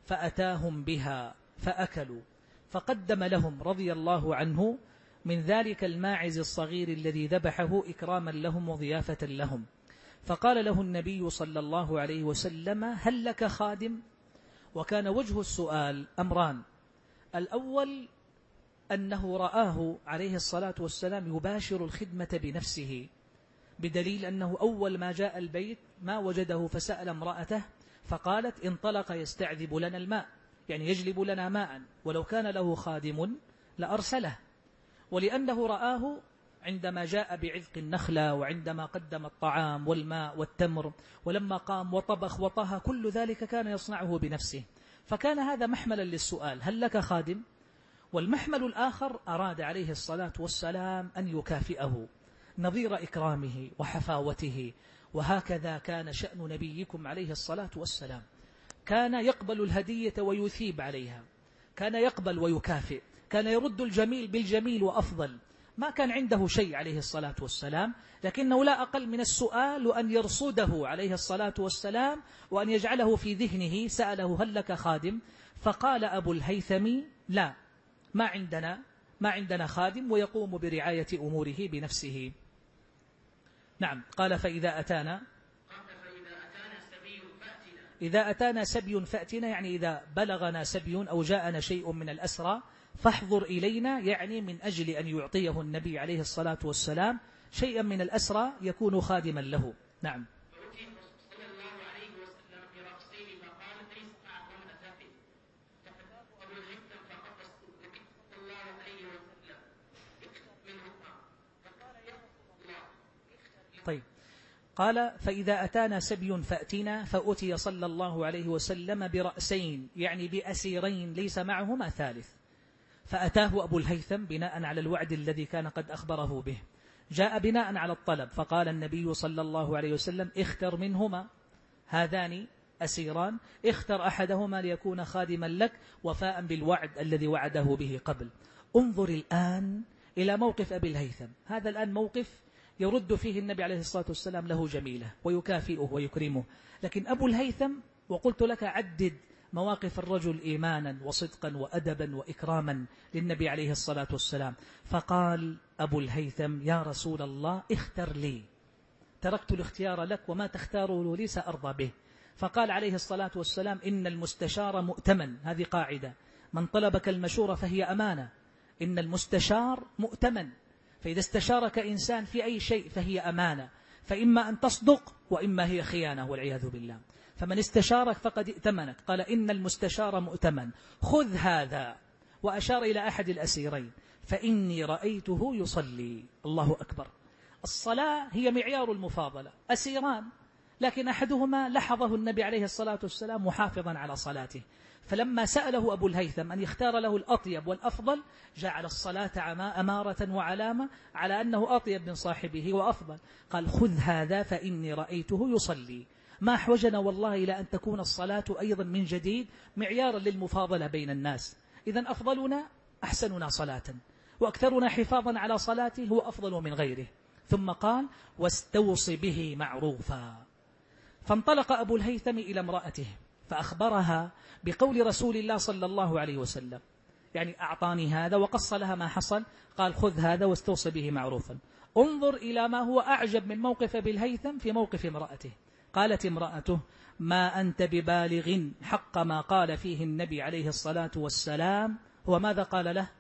فأتاهم بها فأكلوا، فقدم لهم رضي الله عنه من ذلك الماعز الصغير الذي ذبحه إكراما لهم وضيافة لهم. فقال له النبي صلى الله عليه وسلم: هل لك خادم؟ وكان وجه السؤال أمران: الأول أنه رآه عليه الصلاة والسلام يباشر الخدمة بنفسه، بدليل أنه أول ما جاء البيت ما وجده فسأل امرأته فقالت: انطلق يستعذب لنا الماء، يعني يجلب لنا ماء، ولو كان له خادم لأرسله. ولأنه رآه عندما جاء بعذق النخلة، وعندما قدم الطعام والماء والتمر، ولما قام وطبخ وطهى، كل ذلك كان يصنعه بنفسه. فكان هذا محملا للسؤال: هل لك خادم؟ والمحمل الآخر أراد عليه الصلاة والسلام أن يكافئه نظير إكرامه وحفاوته. وهكذا كان شأن نبيكم عليه الصلاة والسلام، كان يقبل الهدية ويثيب عليها، كان يقبل ويكافئ، كان يرد الجميل بالجميل وأفضل. ما كان عنده شيء عليه الصلاة والسلام، لكنه لا أقل من السؤال وأن يرصده عليه الصلاة والسلام، وأن يجعله في ذهنه. سأله: هل لك خادم؟ فقال أبو الهيثم: لا، ما عندنا ما عندنا خادم، ويقوم برعاية أموره بنفسه. نعم. قال: فإذا أتانا إذا أتانا سبي فأتنا، يعني إذا بلغنا سبي أو جاءنا شيء من الأسرى فاحضر إلينا، يعني من أجل أن يعطيه النبي عليه الصلاة والسلام شيئا من الأسرى يكون خادما له. نعم. طيب. قال: فإذا أتانا سبي فأتنا، فأتي صلى الله عليه وسلم برأسين، يعني بأسيرين ليس معهما ثالث. فأتاه أبو الهيثم بناء على الوعد الذي كان قد أخبره به، جاء بناء على الطلب. فقال النبي صلى الله عليه وسلم: اختر منهما، هذان أسيران، اختر أحدهما ليكون خادما لك وفاء بالوعد الذي وعده به قبل. انظر الآن إلى موقف أبي الهيثم. هذا الآن موقف يرد فيه النبي عليه الصلاة والسلام له جميلة ويكافئه ويكرمه. لكن أبو الهيثم، وقلت لك عدد مواقف الرجل إيمانا وصدقا وأدبا وإكراما للنبي عليه الصلاة والسلام. فقال أبو الهيثم: يا رسول الله، اختر لي، تركت الاختيار لك، وما تختاره لي سأرضى به. فقال عليه الصلاة والسلام: إن المستشار مؤتمن. هذه قاعدة: من طلبك المشورة فهي أمانة. إن المستشار مؤتمن، فإذا استشارك إنسان في أي شيء فهي أمانة، فإما أن تصدق وإما هي خيانة والعياذ بالله. فمن استشارك فقد ائتمنك. قال: إن المستشار مؤتمن، خذ هذا. وأشار إلى أحد الأسيرين: فإني رأيته يصلي. الله أكبر. الصلاة هي معيار المفاضلة. أسيران، لكن أحدهما لحظه النبي عليه الصلاة والسلام محافظا على صلاته، فلما سأله أبو الهيثم أن يختار له الأطيب والأفضل، جعل الصلاة أمارة وعلامة على أنه أطيب من صاحبه وأفضل. قال: خذ هذا فإني رأيته يصلي. ما أحوجنا والله إلى أن تكون الصلاة أيضا من جديد معيارا للمفاضلة بين الناس. إذن أفضلنا أحسننا صلاة، وأكثرنا حفاظا على صلاته هو أفضل من غيره. ثم قال: واستوصي به معروفا. فانطلق أبو الهيثم إلى امرأته فأخبرها بقول رسول الله صلى الله عليه وسلم، يعني أعطاني هذا وقص لها ما حصل. قال: خذ هذا واستوصي به معروفا. انظر إلى ما هو أعجب من موقف أبي الهيثم في موقف امرأته. قالت امرأته: ما أنت ببالغ حق ما قال فيه النبي عليه الصلاة والسلام. هو ماذا قال له؟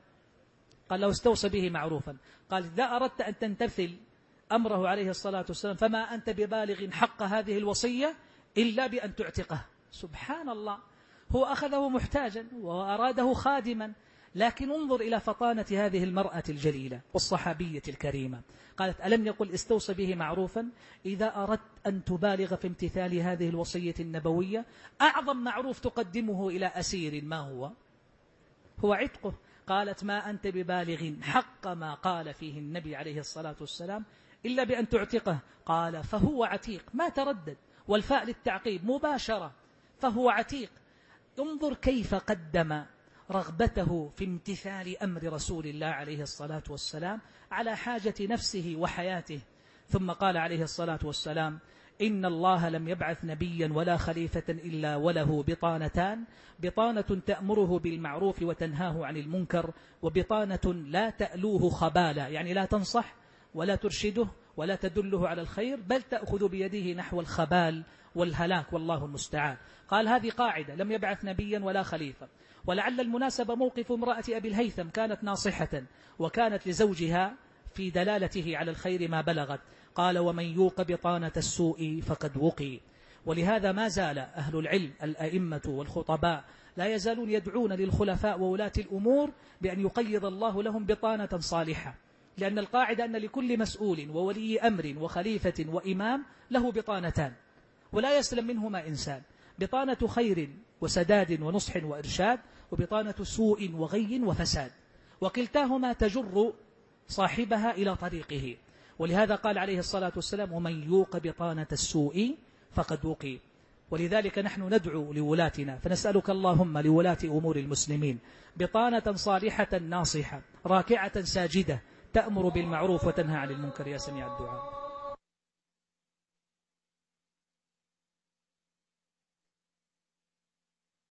قال له: استوصي به معروفا. قال: إذا أردت أن تمتثل أمره عليه الصلاة والسلام فما أنت ببالغ حق هذه الوصية إلا بأن تعتقه. سبحان الله، هو أخذه محتاجا وأراده خادما، لكن انظر إلى فطانة هذه المرأة الجليلة والصحابية الكريمة. قالت: ألم يقل استوصي به معروفا؟ إذا أردت أن تبالغ في امتثال هذه الوصية النبوية، أعظم معروف تقدمه إلى أسير ما هو؟ هو عتقه. قالت: ما أنت ببالغ حق ما قال فيه النبي عليه الصلاة والسلام إلا بأن تعتقه. قال: فهو عتيق. ما تردد، والفاء للتعقيب مباشرة، فهو عتيق. انظر كيف قدم رغبته في امتثال أمر رسول الله عليه الصلاة والسلام على حاجة نفسه وحياته. ثم قال عليه الصلاة والسلام: إن الله لم يبعث نبيا ولا خليفة إلا وله بطانتان: بطانة تأمره بالمعروف وتنهاه عن المنكر، وبطانة لا تألوه خبالا، يعني لا تنصح ولا ترشده ولا تدله على الخير، بل تأخذ بيده نحو الخبال والهلاك، والله المستعان. قال: هذه قاعدة، لم يبعث نبيا ولا خليفة. ولعل المناسبة موقف امرأة أبي الهيثم، كانت ناصحة وكانت لزوجها في دلالته على الخير ما بلغت. قال: ومن يوق بطانة السوء فقد وقي. ولهذا ما زال أهل العلم الأئمة والخطباء لا يزالون يدعون للخلفاء وولاة الأمور بأن يقيض الله لهم بطانة صالحة، لأن القاعدة أن لكل مسؤول وولي أمر وخليفة وإمام له بطانتان ولا يسلم منهما إنسان، بطانة خير وسداد ونصح وإرشاد، وبطانة سوء وغي وفساد، وكلتاهما تجر صاحبها إلى طريقه. ولهذا قال عليه الصلاة والسلام: ومن يوق بطانة السوء فقد وقي. ولذلك نحن ندعو لولاتنا، فنسألك اللهم لولاة أمور المسلمين بطانة صالحة ناصحة راكعة ساجدة تأمر بالمعروف وتنهى عن المنكر يا سميع الدعاء.